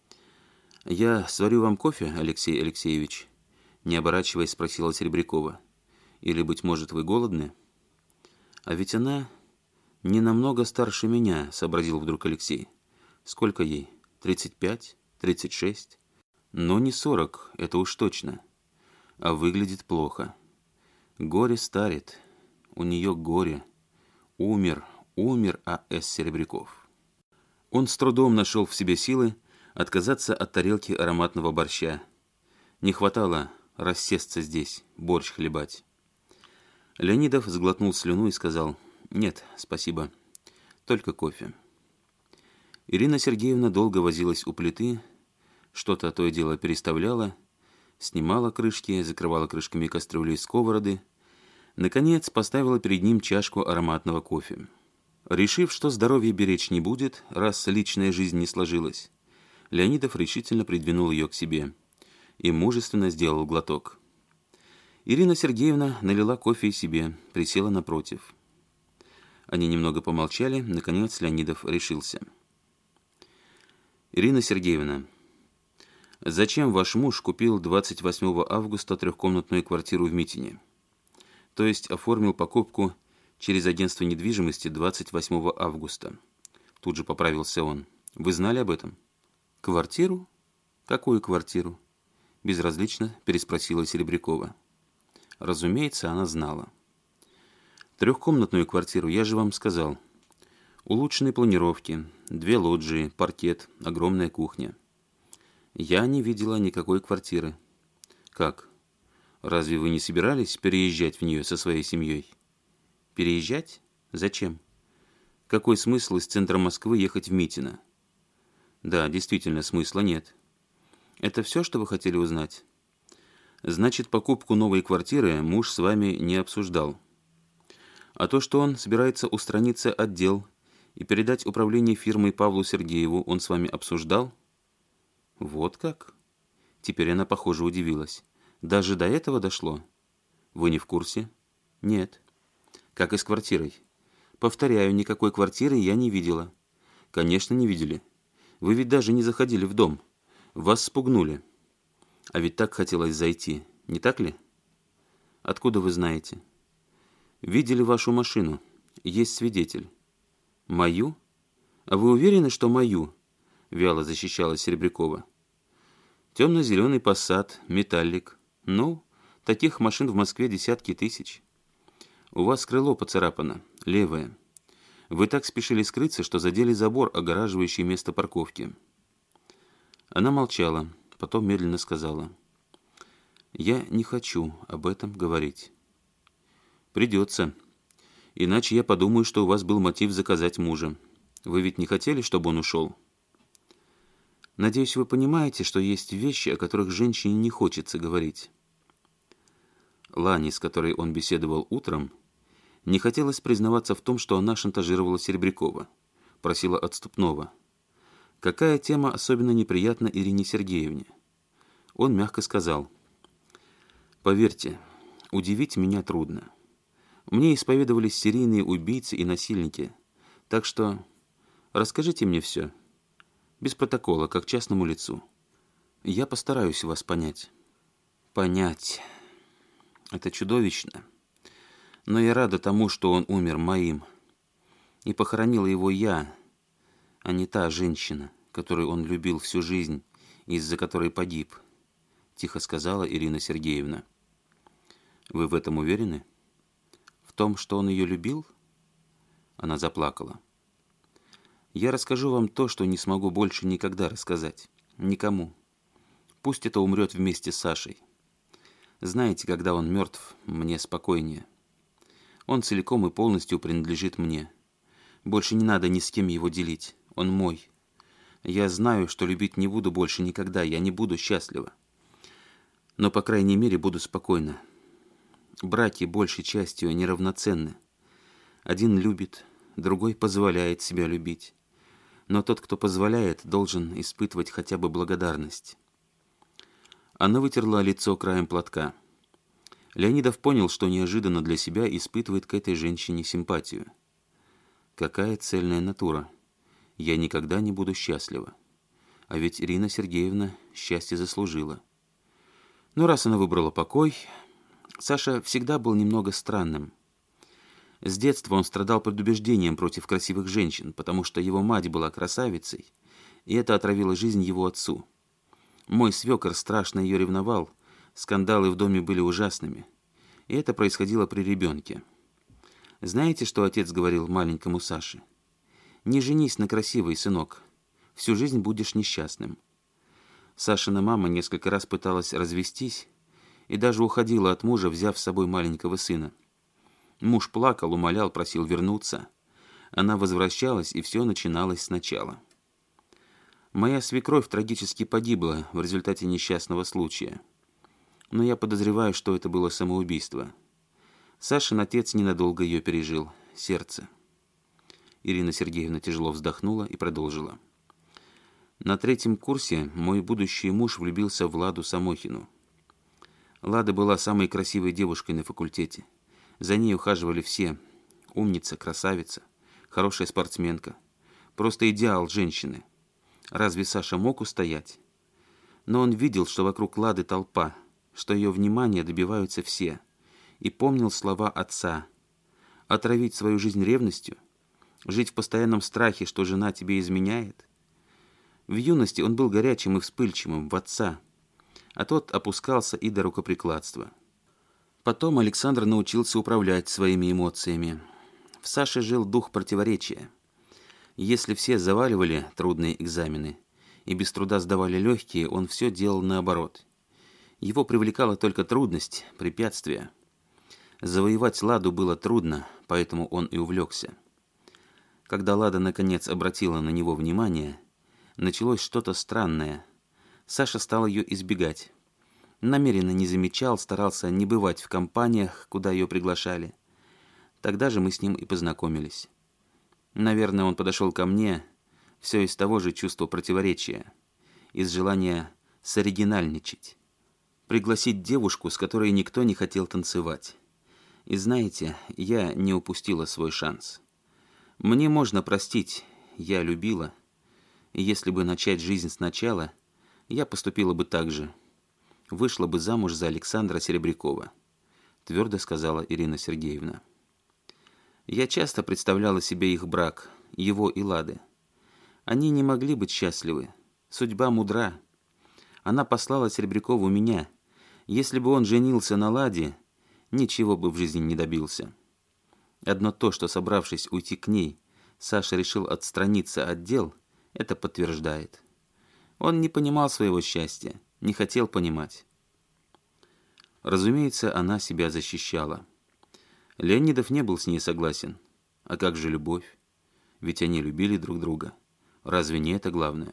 «Я сварю вам кофе, Алексей Алексеевич?» Не оборачиваясь, спросила Серебрякова. «Или, быть может, вы голодны?» «А ведь она не намного старше меня», — сообразил вдруг Алексей. «Сколько ей? Тридцать пять? Тридцать шесть? Но не сорок, это уж точно. А выглядит плохо. Горе старит. У нее горе. Умер, умер А С Серебряков». Он с трудом нашел в себе силы отказаться от тарелки ароматного борща. Не хватало рассесться здесь, борщ хлебать. Леонидов сглотнул слюну и сказал: «Нет, спасибо, только кофе». Ирина Сергеевна долго возилась у плиты, что-то то и дело переставляла, снимала крышки, закрывала крышками кастрюли и сковороды, наконец поставила перед ним чашку ароматного кофе. Решив, что здоровье беречь не будет, раз личная жизнь не сложилась, Леонидов решительно придвинул ее к себе и мужественно сделал глоток. Ирина Сергеевна налила кофе и себе, присела напротив. Они немного помолчали, наконец Леонидов решился. «Ирина Сергеевна, зачем ваш муж купил двадцать восьмого августа трехкомнатную квартиру в Митине? То есть оформил покупку через агентство недвижимости двадцать восьмого августа?» Тут же поправился он. «Вы знали об этом?» «Квартиру? Какую квартиру?» Безразлично переспросила Серебрякова. Разумеется, она знала. «Трехкомнатную квартиру, я же вам сказал. Улучшенные планировки, две лоджии, паркет, огромная кухня. Я не видела никакой квартиры». «Как? Разве вы не собирались переезжать в нее со своей семьей?» «Переезжать? Зачем? Какой смысл из центра Москвы ехать в Митино?» «Да, действительно, смысла нет. Это все, что вы хотели узнать? Значит, покупку новой квартиры муж с вами не обсуждал. А то, что он собирается устраниться от дел и передать управление фирмой Павлу Сергееву, он с вами обсуждал? Вот как? Теперь она, похоже, удивилась. Даже до этого дошло? Вы не в курсе? Нет. Как и с квартирой. Повторяю, никакой квартиры я не видела. Конечно, не видели. Вы ведь даже не заходили в дом. Вас спугнули. А ведь так хотелось зайти, не так ли? Откуда вы знаете? Видели вашу машину. Есть свидетель. Мою? А вы уверены, что мою? Вяло защищалась Серебрякова. Темно-зеленый Passat, металлик. Ну, таких машин в Москве десятки тысяч. У вас крыло поцарапано, левое. Вы так спешили скрыться, что задели забор, огораживающий место парковки. Она молчала, потом медленно сказала. Я не хочу об этом говорить. Придется. Иначе я подумаю, что у вас был мотив заказать мужа. Вы ведь не хотели, чтобы он ушел? Надеюсь, вы понимаете, что есть вещи, о которых женщине не хочется говорить. Лане, с которой он беседовал утром, не хотелось признаваться в том, что она шантажировала Серебрякова, просила отступного. Какая тема особенно неприятна Ирине Сергеевне? Он мягко сказал. Поверьте, удивить меня трудно. Мне исповедовались серийные убийцы и насильники, так что расскажите мне все, без протокола, как частному лицу. Я постараюсь вас понять. Понять. Это чудовищно. Но я рада тому, что он умер моим. И похоронила его я, а не та женщина, которую он любил всю жизнь, из-за которой погиб, тихо сказала Ирина Сергеевна. Вы в этом уверены? В том, что он ее любил? Она заплакала. Я расскажу вам то, что не смогу больше никогда рассказать. Никому. Пусть это умрет вместе с Сашей. Знаете, когда он мертв, мне спокойнее. Он целиком и полностью принадлежит мне. Больше не надо ни с кем его делить. Он мой. Я знаю, что любить не буду больше никогда. Я не буду счастлива. Но, по крайней мере, буду спокойна. Браки большей частью неравноценны. Один любит, другой позволяет себя любить. Но тот, кто позволяет, должен испытывать хотя бы благодарность. Она вытерла лицо краем платка. Леонидов понял, что неожиданно для себя испытывает к этой женщине симпатию. Какая цельная натура. Я никогда не буду счастлива. А ведь Ирина Сергеевна счастье заслужила. Но раз она выбрала покой... Саша всегда был немного странным. С детства он страдал предубеждением против красивых женщин, потому что его мать была красавицей, и это отравило жизнь его отцу. Мой свекор страшно ее ревновал, скандалы в доме были ужасными, и это происходило при ребенке. Знаете, что отец говорил маленькому Саше? «Не женись на красивой, сынок, всю жизнь будешь несчастным». Сашина мама несколько раз пыталась развестись, и даже уходила от мужа, взяв с собой маленького сына. Муж плакал, умолял, просил вернуться. Она возвращалась, и все начиналось сначала. Моя свекровь трагически погибла в результате несчастного случая. Но я подозреваю, что это было самоубийство. Сашин отец ненадолго ее пережил. Сердце. Ирина Сергеевна тяжело вздохнула и продолжила. На третьем курсе мой будущий муж влюбился в Ладу Самохину. Лада была самой красивой девушкой на факультете. За ней ухаживали все. Умница, красавица, хорошая спортсменка. Просто идеал женщины. Разве Саша мог устоять? Но он видел, что вокруг Лады толпа, что ее внимания добиваются все. И помнил слова отца. Отравить свою жизнь ревностью? Жить в постоянном страхе, что жена тебе изменяет? В юности он был горячим и вспыльчивым в отца, а тот опускался и до рукоприкладства. Потом Александр научился управлять своими эмоциями. В Саше жил дух противоречия. Если все заваливали трудные экзамены и без труда сдавали легкие, он все делал наоборот. Его привлекала только трудность, препятствия. Завоевать Ладу было трудно, поэтому он и увлекся. Когда Лада наконец обратила на него внимание, началось что-то странное. Саша стал ее избегать. Намеренно не замечал, старался не бывать в компаниях, куда ее приглашали. Тогда же мы с ним и познакомились. Наверное, он подошел ко мне все из того же чувства противоречия, из желания соригинальничать, пригласить девушку, с которой никто не хотел танцевать. И знаете, я не упустила свой шанс. Мне можно простить, я любила, и если бы начать жизнь сначала, я поступила бы так же. Вышла бы замуж за Александра Серебрякова, твердо сказала Ирина Сергеевна. Я часто представляла себе их брак, его и Лады. Они не могли быть счастливы. Судьба мудра. Она послала Серебрякову меня. Если бы он женился на Ладе, ничего бы в жизни не добился. Одно то, что, собравшись уйти к ней, Саша решил отстраниться от дел, это подтверждает. Он не понимал своего счастья, не хотел понимать. Разумеется, она себя защищала. Леонидов не был с ней согласен. А как же любовь? Ведь они любили друг друга. Разве не это главное?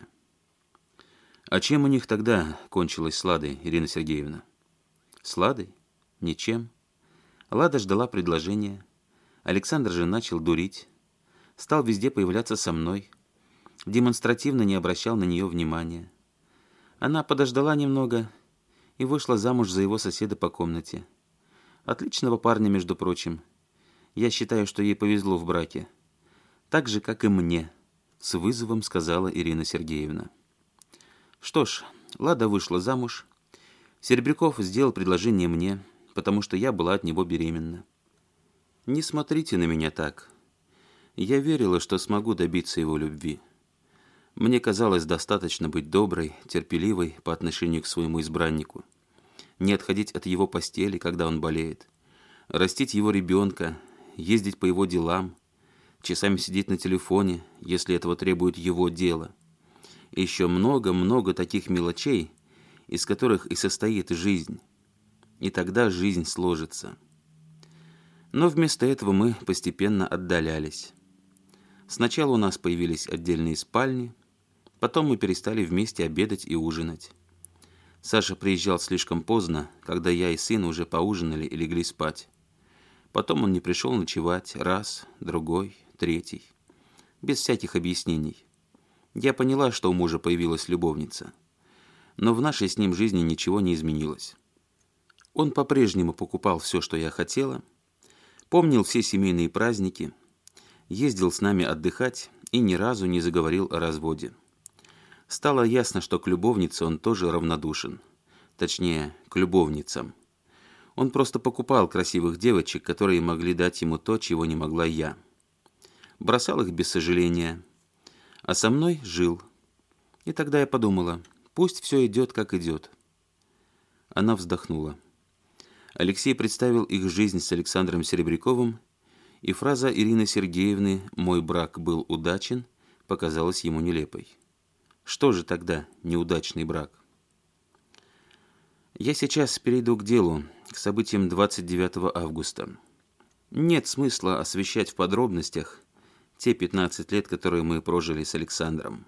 А чем у них тогда кончилось с Ладой, Ирина Сергеевна? С Ладой? Ничем. Лада ждала предложения. Александр же начал дурить. Стал везде появляться со мной. Демонстративно не обращал на нее внимания. Она подождала немного и вышла замуж за его соседа по комнате. Отличного парня, между прочим. Я считаю, что ей повезло в браке. Так же, как и мне, с вызовом сказала Ирина Сергеевна. Что ж, Лада вышла замуж. Серебряков сделал предложение мне, потому что я была от него беременна. Не смотрите на меня так. Я верила, что смогу добиться его любви. Мне казалось, достаточно быть доброй, терпеливой по отношению к своему избраннику. Не отходить от его постели, когда он болеет, растить его ребенка, ездить по его делам, часами сидеть на телефоне, если этого требует его дело. И еще много-много таких мелочей, из которых и состоит жизнь. И тогда жизнь сложится. Но вместо этого мы постепенно отдалялись. Сначала у нас появились отдельные спальни, потом мы перестали вместе обедать и ужинать. Саша приезжал слишком поздно, когда я и сын уже поужинали и легли спать. Потом он не пришел ночевать раз, другой, третий. Без всяких объяснений. Я поняла, что у мужа появилась любовница. Но в нашей с ним жизни ничего не изменилось. Он по-прежнему покупал все, что я хотела, помнил все семейные праздники, ездил с нами отдыхать и ни разу не заговорил о разводе. Стало ясно, что к любовнице он тоже равнодушен. Точнее, к любовницам. Он просто покупал красивых девочек, которые могли дать ему то, чего не могла я. Бросал их без сожаления. А со мной жил. И тогда я подумала, пусть все идет, как идет. Она вздохнула. Алексей представил их жизнь с Александром Серебряковым, и фраза Ирины Сергеевны «мой брак был удачен» показалась ему нелепой. Что же тогда неудачный брак? Я сейчас перейду к делу, к событиям двадцать девятого августа. Нет смысла освещать в подробностях те пятнадцать лет, которые мы прожили с Александром.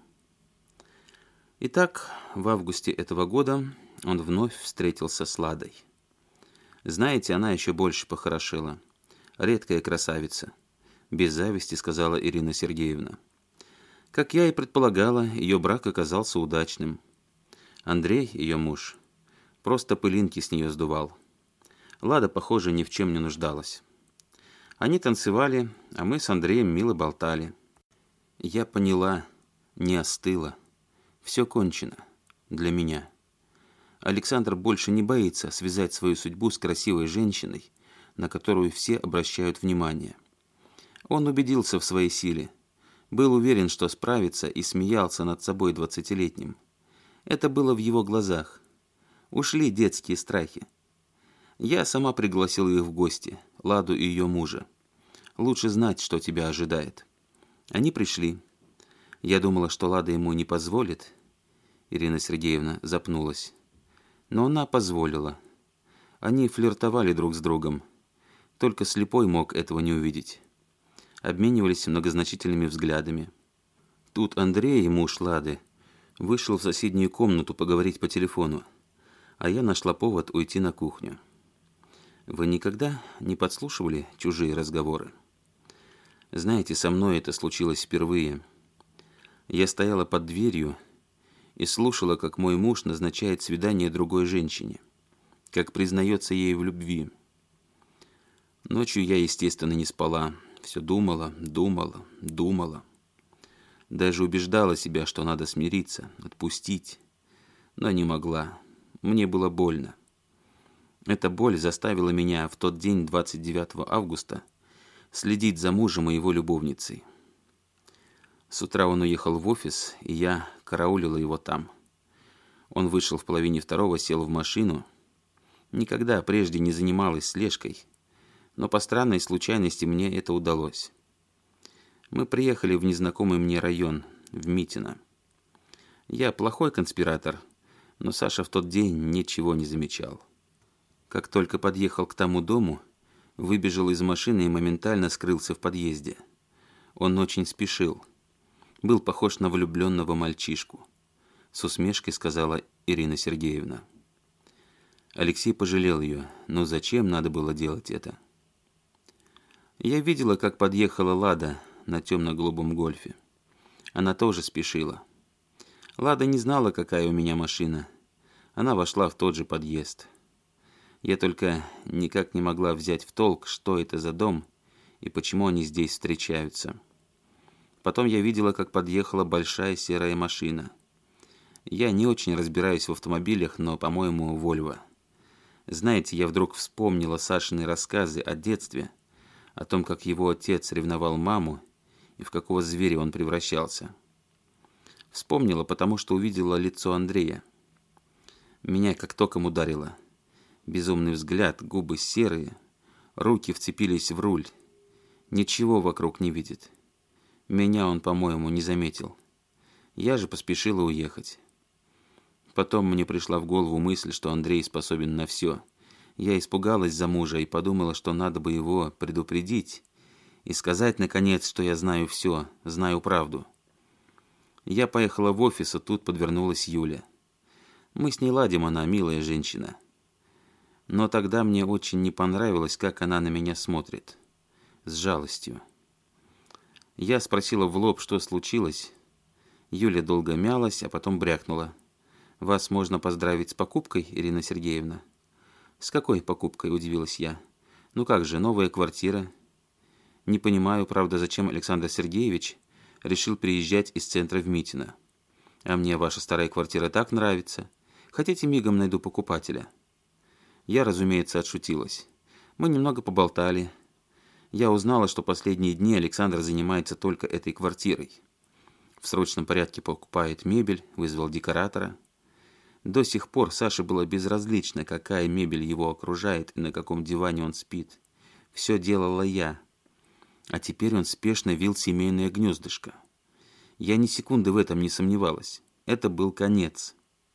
Итак, в августе этого года он вновь встретился с Ладой. Знаете, она еще больше похорошела. Редкая красавица. Без зависти, сказала Ирина Сергеевна. Как я и предполагала, ее брак оказался удачным. Андрей, ее муж, просто пылинки с нее сдувал. Лада, похоже, ни в чем не нуждалась. Они танцевали, а мы с Андреем мило болтали. Я поняла, не остыла. Все кончено. Для меня. Александр больше не боится связать свою судьбу с красивой женщиной, на которую все обращают внимание. Он убедился в своей силе. Был уверен, что справится, и смеялся над собой двадцатилетним. Это было в его глазах. Ушли детские страхи. Я сама пригласила их в гости, Ладу и ее мужа. Лучше знать, что тебя ожидает. Они пришли. Я думала, что Лада ему не позволит. Ирина Сергеевна запнулась. Но она позволила. Они флиртовали друг с другом. Только слепой мог этого не увидеть. Обменивались многозначительными взглядами. Тут Андрей, муж Лады, вышел в соседнюю комнату поговорить по телефону, а я нашла повод уйти на кухню. Вы никогда не подслушивали чужие разговоры? Знаете, со мной это случилось впервые. Я стояла под дверью и слушала, как мой муж назначает свидание другой женщине, как признается ей в любви. Ночью я, естественно, не спала, все думала, думала, думала. Даже убеждала себя, что надо смириться, отпустить, но не могла. Мне было больно. Эта боль заставила меня в тот день, двадцать девятого августа, следить за мужем и его любовницей. С утра он уехал в офис, и я караулила его там. Он вышел в половине второго, сел в машину. Никогда прежде не занималась слежкой, но по странной случайности мне это удалось. Мы приехали в незнакомый мне район, в Митино. Я плохой конспиратор, но Саша в тот день ничего не замечал. Как только подъехал к тому дому, выбежал из машины и моментально скрылся в подъезде. Он очень спешил. Был похож на влюбленного мальчишку. С усмешкой сказала Ирина Сергеевна. Алексей пожалел ее. Но зачем надо было делать это? Я видела, как подъехала Лада на темно-голубом гольфе. Она тоже спешила. Лада не знала, какая у меня машина. Она вошла в тот же подъезд. Я только никак не могла взять в толк, что это за дом и почему они здесь встречаются. Потом я видела, как подъехала большая серая машина. Я не очень разбираюсь в автомобилях, но, по-моему, Вольво. Знаете, я вдруг вспомнила Сашины рассказы о детстве, о том, как его отец ревновал маму и в какого зверя он превращался. Вспомнила, потому что увидела лицо Андрея. Меня как током ударило. Безумный взгляд, губы серые, руки вцепились в руль. Ничего вокруг не видит. Меня он, по-моему, не заметил. Я же поспешила уехать. Потом мне пришла в голову мысль, что Андрей способен на все. Я испугалась за мужа и подумала, что надо бы его предупредить и сказать, наконец, что я знаю все, знаю правду. Я поехала в офис, а тут подвернулась Юля. Мы с ней ладим, она милая женщина. Но тогда мне очень не понравилось, как она на меня смотрит. С жалостью. Я спросила в лоб, что случилось. Юля долго мялась, а потом брякнула. «Вас можно поздравить с покупкой, Ирина Сергеевна?» «С какой покупкой?» – удивилась я. «Ну как же, новая квартира». «Не понимаю, правда, зачем Александр Сергеевич решил приезжать из центра в Митино. А мне ваша старая квартира так нравится. Хотите, мигом найду покупателя?» Я, разумеется, отшутилась. Мы немного поболтали. Я узнала, что последние дни Александр занимается только этой квартирой. В срочном порядке покупает мебель, вызвал декоратора. До сих пор Саше было безразлично, какая мебель его окружает и на каком диване он спит. Все делала я. А теперь он спешно вил семейное гнездышко. Я ни секунды в этом не сомневалась. Это был конец.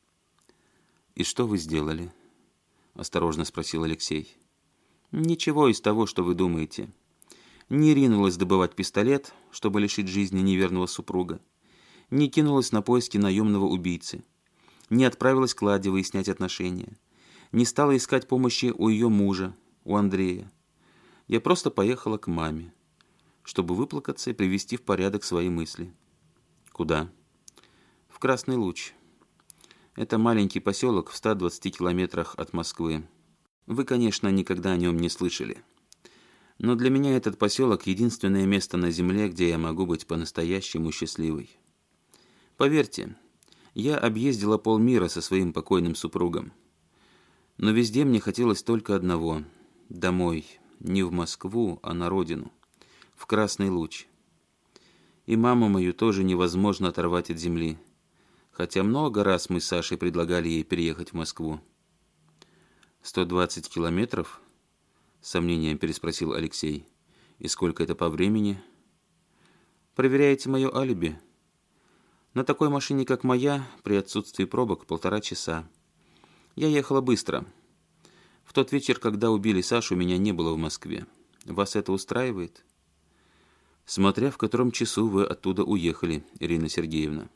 «И что вы сделали?» – осторожно спросил Алексей. «Ничего из того, что вы думаете. Не ринулась добывать пистолет, чтобы лишить жизни неверного супруга. Не кинулась на поиски наемного убийцы. Не отправилась к Ладе выяснять отношения. Не стала искать помощи у ее мужа, у Андрея. Я просто поехала к маме, чтобы выплакаться и привести в порядок свои мысли». «Куда?» «В Красный Луч. Это маленький поселок в ста двадцати километрах от Москвы. Вы, конечно, никогда о нем не слышали. Но для меня этот поселок – единственное место на земле, где я могу быть по-настоящему счастливой. Поверьте, я объездила полмира со своим покойным супругом. Но везде мне хотелось только одного – домой, не в Москву, а на родину, в Красный Луч. И маму мою тоже невозможно оторвать от земли. Хотя много раз мы с Сашей предлагали ей переехать в Москву. «Сто двадцать километров?» — с сомнением переспросил Алексей. «И сколько это по времени?» «Проверяете мое алиби?» «На такой машине, как моя, при отсутствии пробок, полтора часа. Я ехала быстро. В тот вечер, когда убили Сашу, меня не было в Москве. Вас это устраивает?» «Смотря в котором часу вы оттуда уехали, Ирина Сергеевна».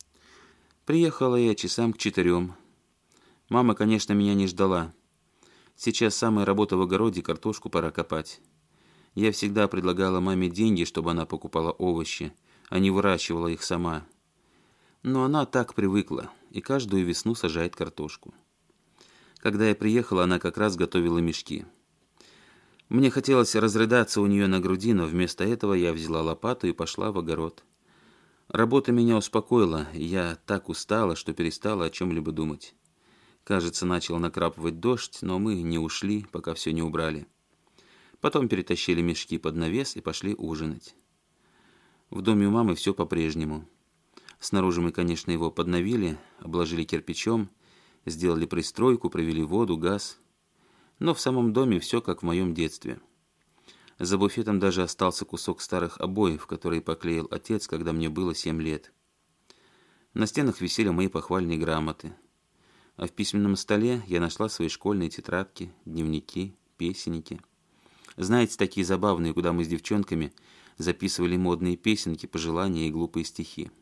«Приехала я часам к четырем. Мама, конечно, меня не ждала. Сейчас самая работа в огороде, картошку пора копать. Я всегда предлагала маме деньги, чтобы она покупала овощи, а не выращивала их сама. Но она так привыкла и каждую весну сажает картошку. Когда я приехала, она как раз готовила мешки. Мне хотелось разрыдаться у нее на груди, но вместо этого я взяла лопату и пошла в огород. Работа меня успокоила, и я так устала, что перестала о чем-либо думать. Кажется, начал накрапывать дождь, но мы не ушли, пока все не убрали. Потом перетащили мешки под навес и пошли ужинать. В доме у мамы все по-прежнему. Снаружи мы, конечно, его подновили, обложили кирпичом, сделали пристройку, провели воду, газ. Но в самом доме все как в моем детстве. За буфетом даже остался кусок старых обоев, которые поклеил отец, когда мне было семь лет. На стенах висели мои похвальные грамоты. А в письменном столе я нашла свои школьные тетрадки, дневники, песенники. Знаете, такие забавные, куда мы с девчонками записывали модные песенки, пожелания и глупые стихи.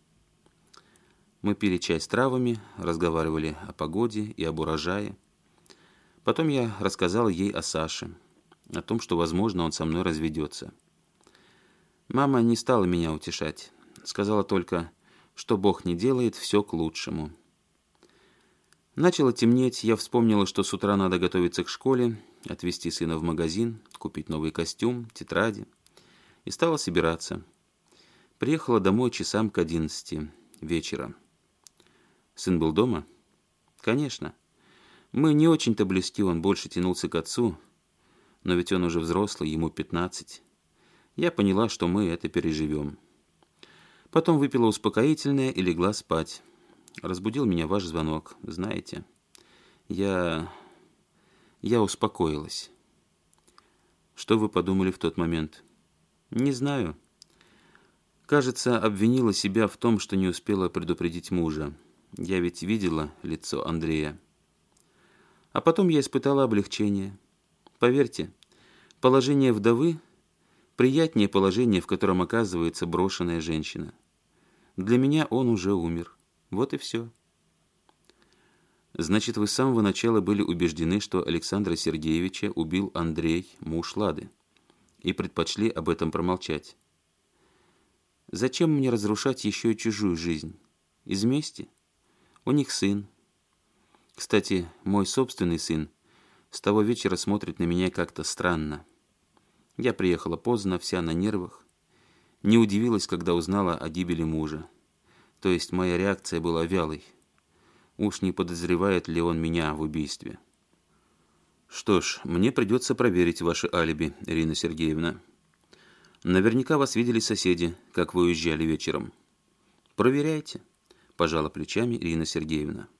Мы пили чай с травами, разговаривали о погоде и об урожае. Потом я рассказала ей о Саше, о том, что, возможно, он со мной разведется. Мама не стала меня утешать, сказала только, что Бог не делает, все к лучшему. Начало темнеть, я вспомнила, что с утра надо готовиться к школе, отвезти сына в магазин, купить новый костюм, тетради, и стала собираться. Приехала домой часам к одиннадцати вечера. Сын был дома? Конечно. Мы не очень-то близки, он больше тянулся к отцу, но ведь он уже взрослый, ему пятнадцать. Я поняла, что мы это переживем. Потом выпила успокоительное и легла спать. Разбудил меня ваш звонок, знаете. Я... я успокоилась. Что вы подумали в тот момент? Не знаю. Кажется, обвинила себя в том, что не успела предупредить мужа. Я ведь видела лицо Андрея. А потом я испытала облегчение. Поверьте, положение вдовы приятнее положения, в котором оказывается брошенная женщина. Для меня он уже умер. Вот и все. Значит, вы с самого начала были убеждены, что Александра Сергеевича убил Андрей, муж Лады, и предпочли об этом промолчать. Зачем мне разрушать еще и чужую жизнь? Из мести? У них сын. Кстати, мой собственный сын с того вечера смотрит на меня как-то странно. Я приехала поздно, вся на нервах. Не удивилась, когда узнала о гибели мужа. То есть моя реакция была вялой. Уж не подозревает ли он меня в убийстве? Что ж, мне придется проверить ваше алиби, Ирина Сергеевна. Наверняка вас видели соседи, как вы уезжали вечером. Проверяйте, пожала плечами Ирина Сергеевна.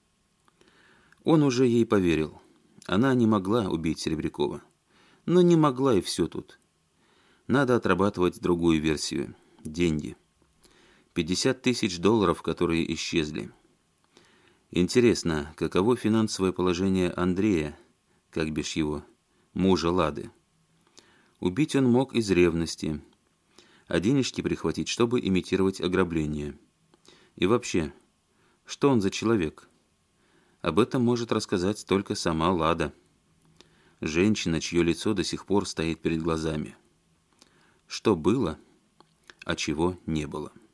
Он уже ей поверил. Она не могла убить Серебрякова. Но не могла, и все тут. Надо отрабатывать другую версию. Деньги. пятьдесят тысяч долларов, которые исчезли. Интересно, каково финансовое положение Андрея, как бишь его, мужа Лады? Убить он мог из ревности, а денежки прихватить, чтобы имитировать ограбление. И вообще, что он за человек? Об этом может рассказать только сама Лада. Женщина, чье лицо до сих пор стоит перед глазами. Что было, а чего не было.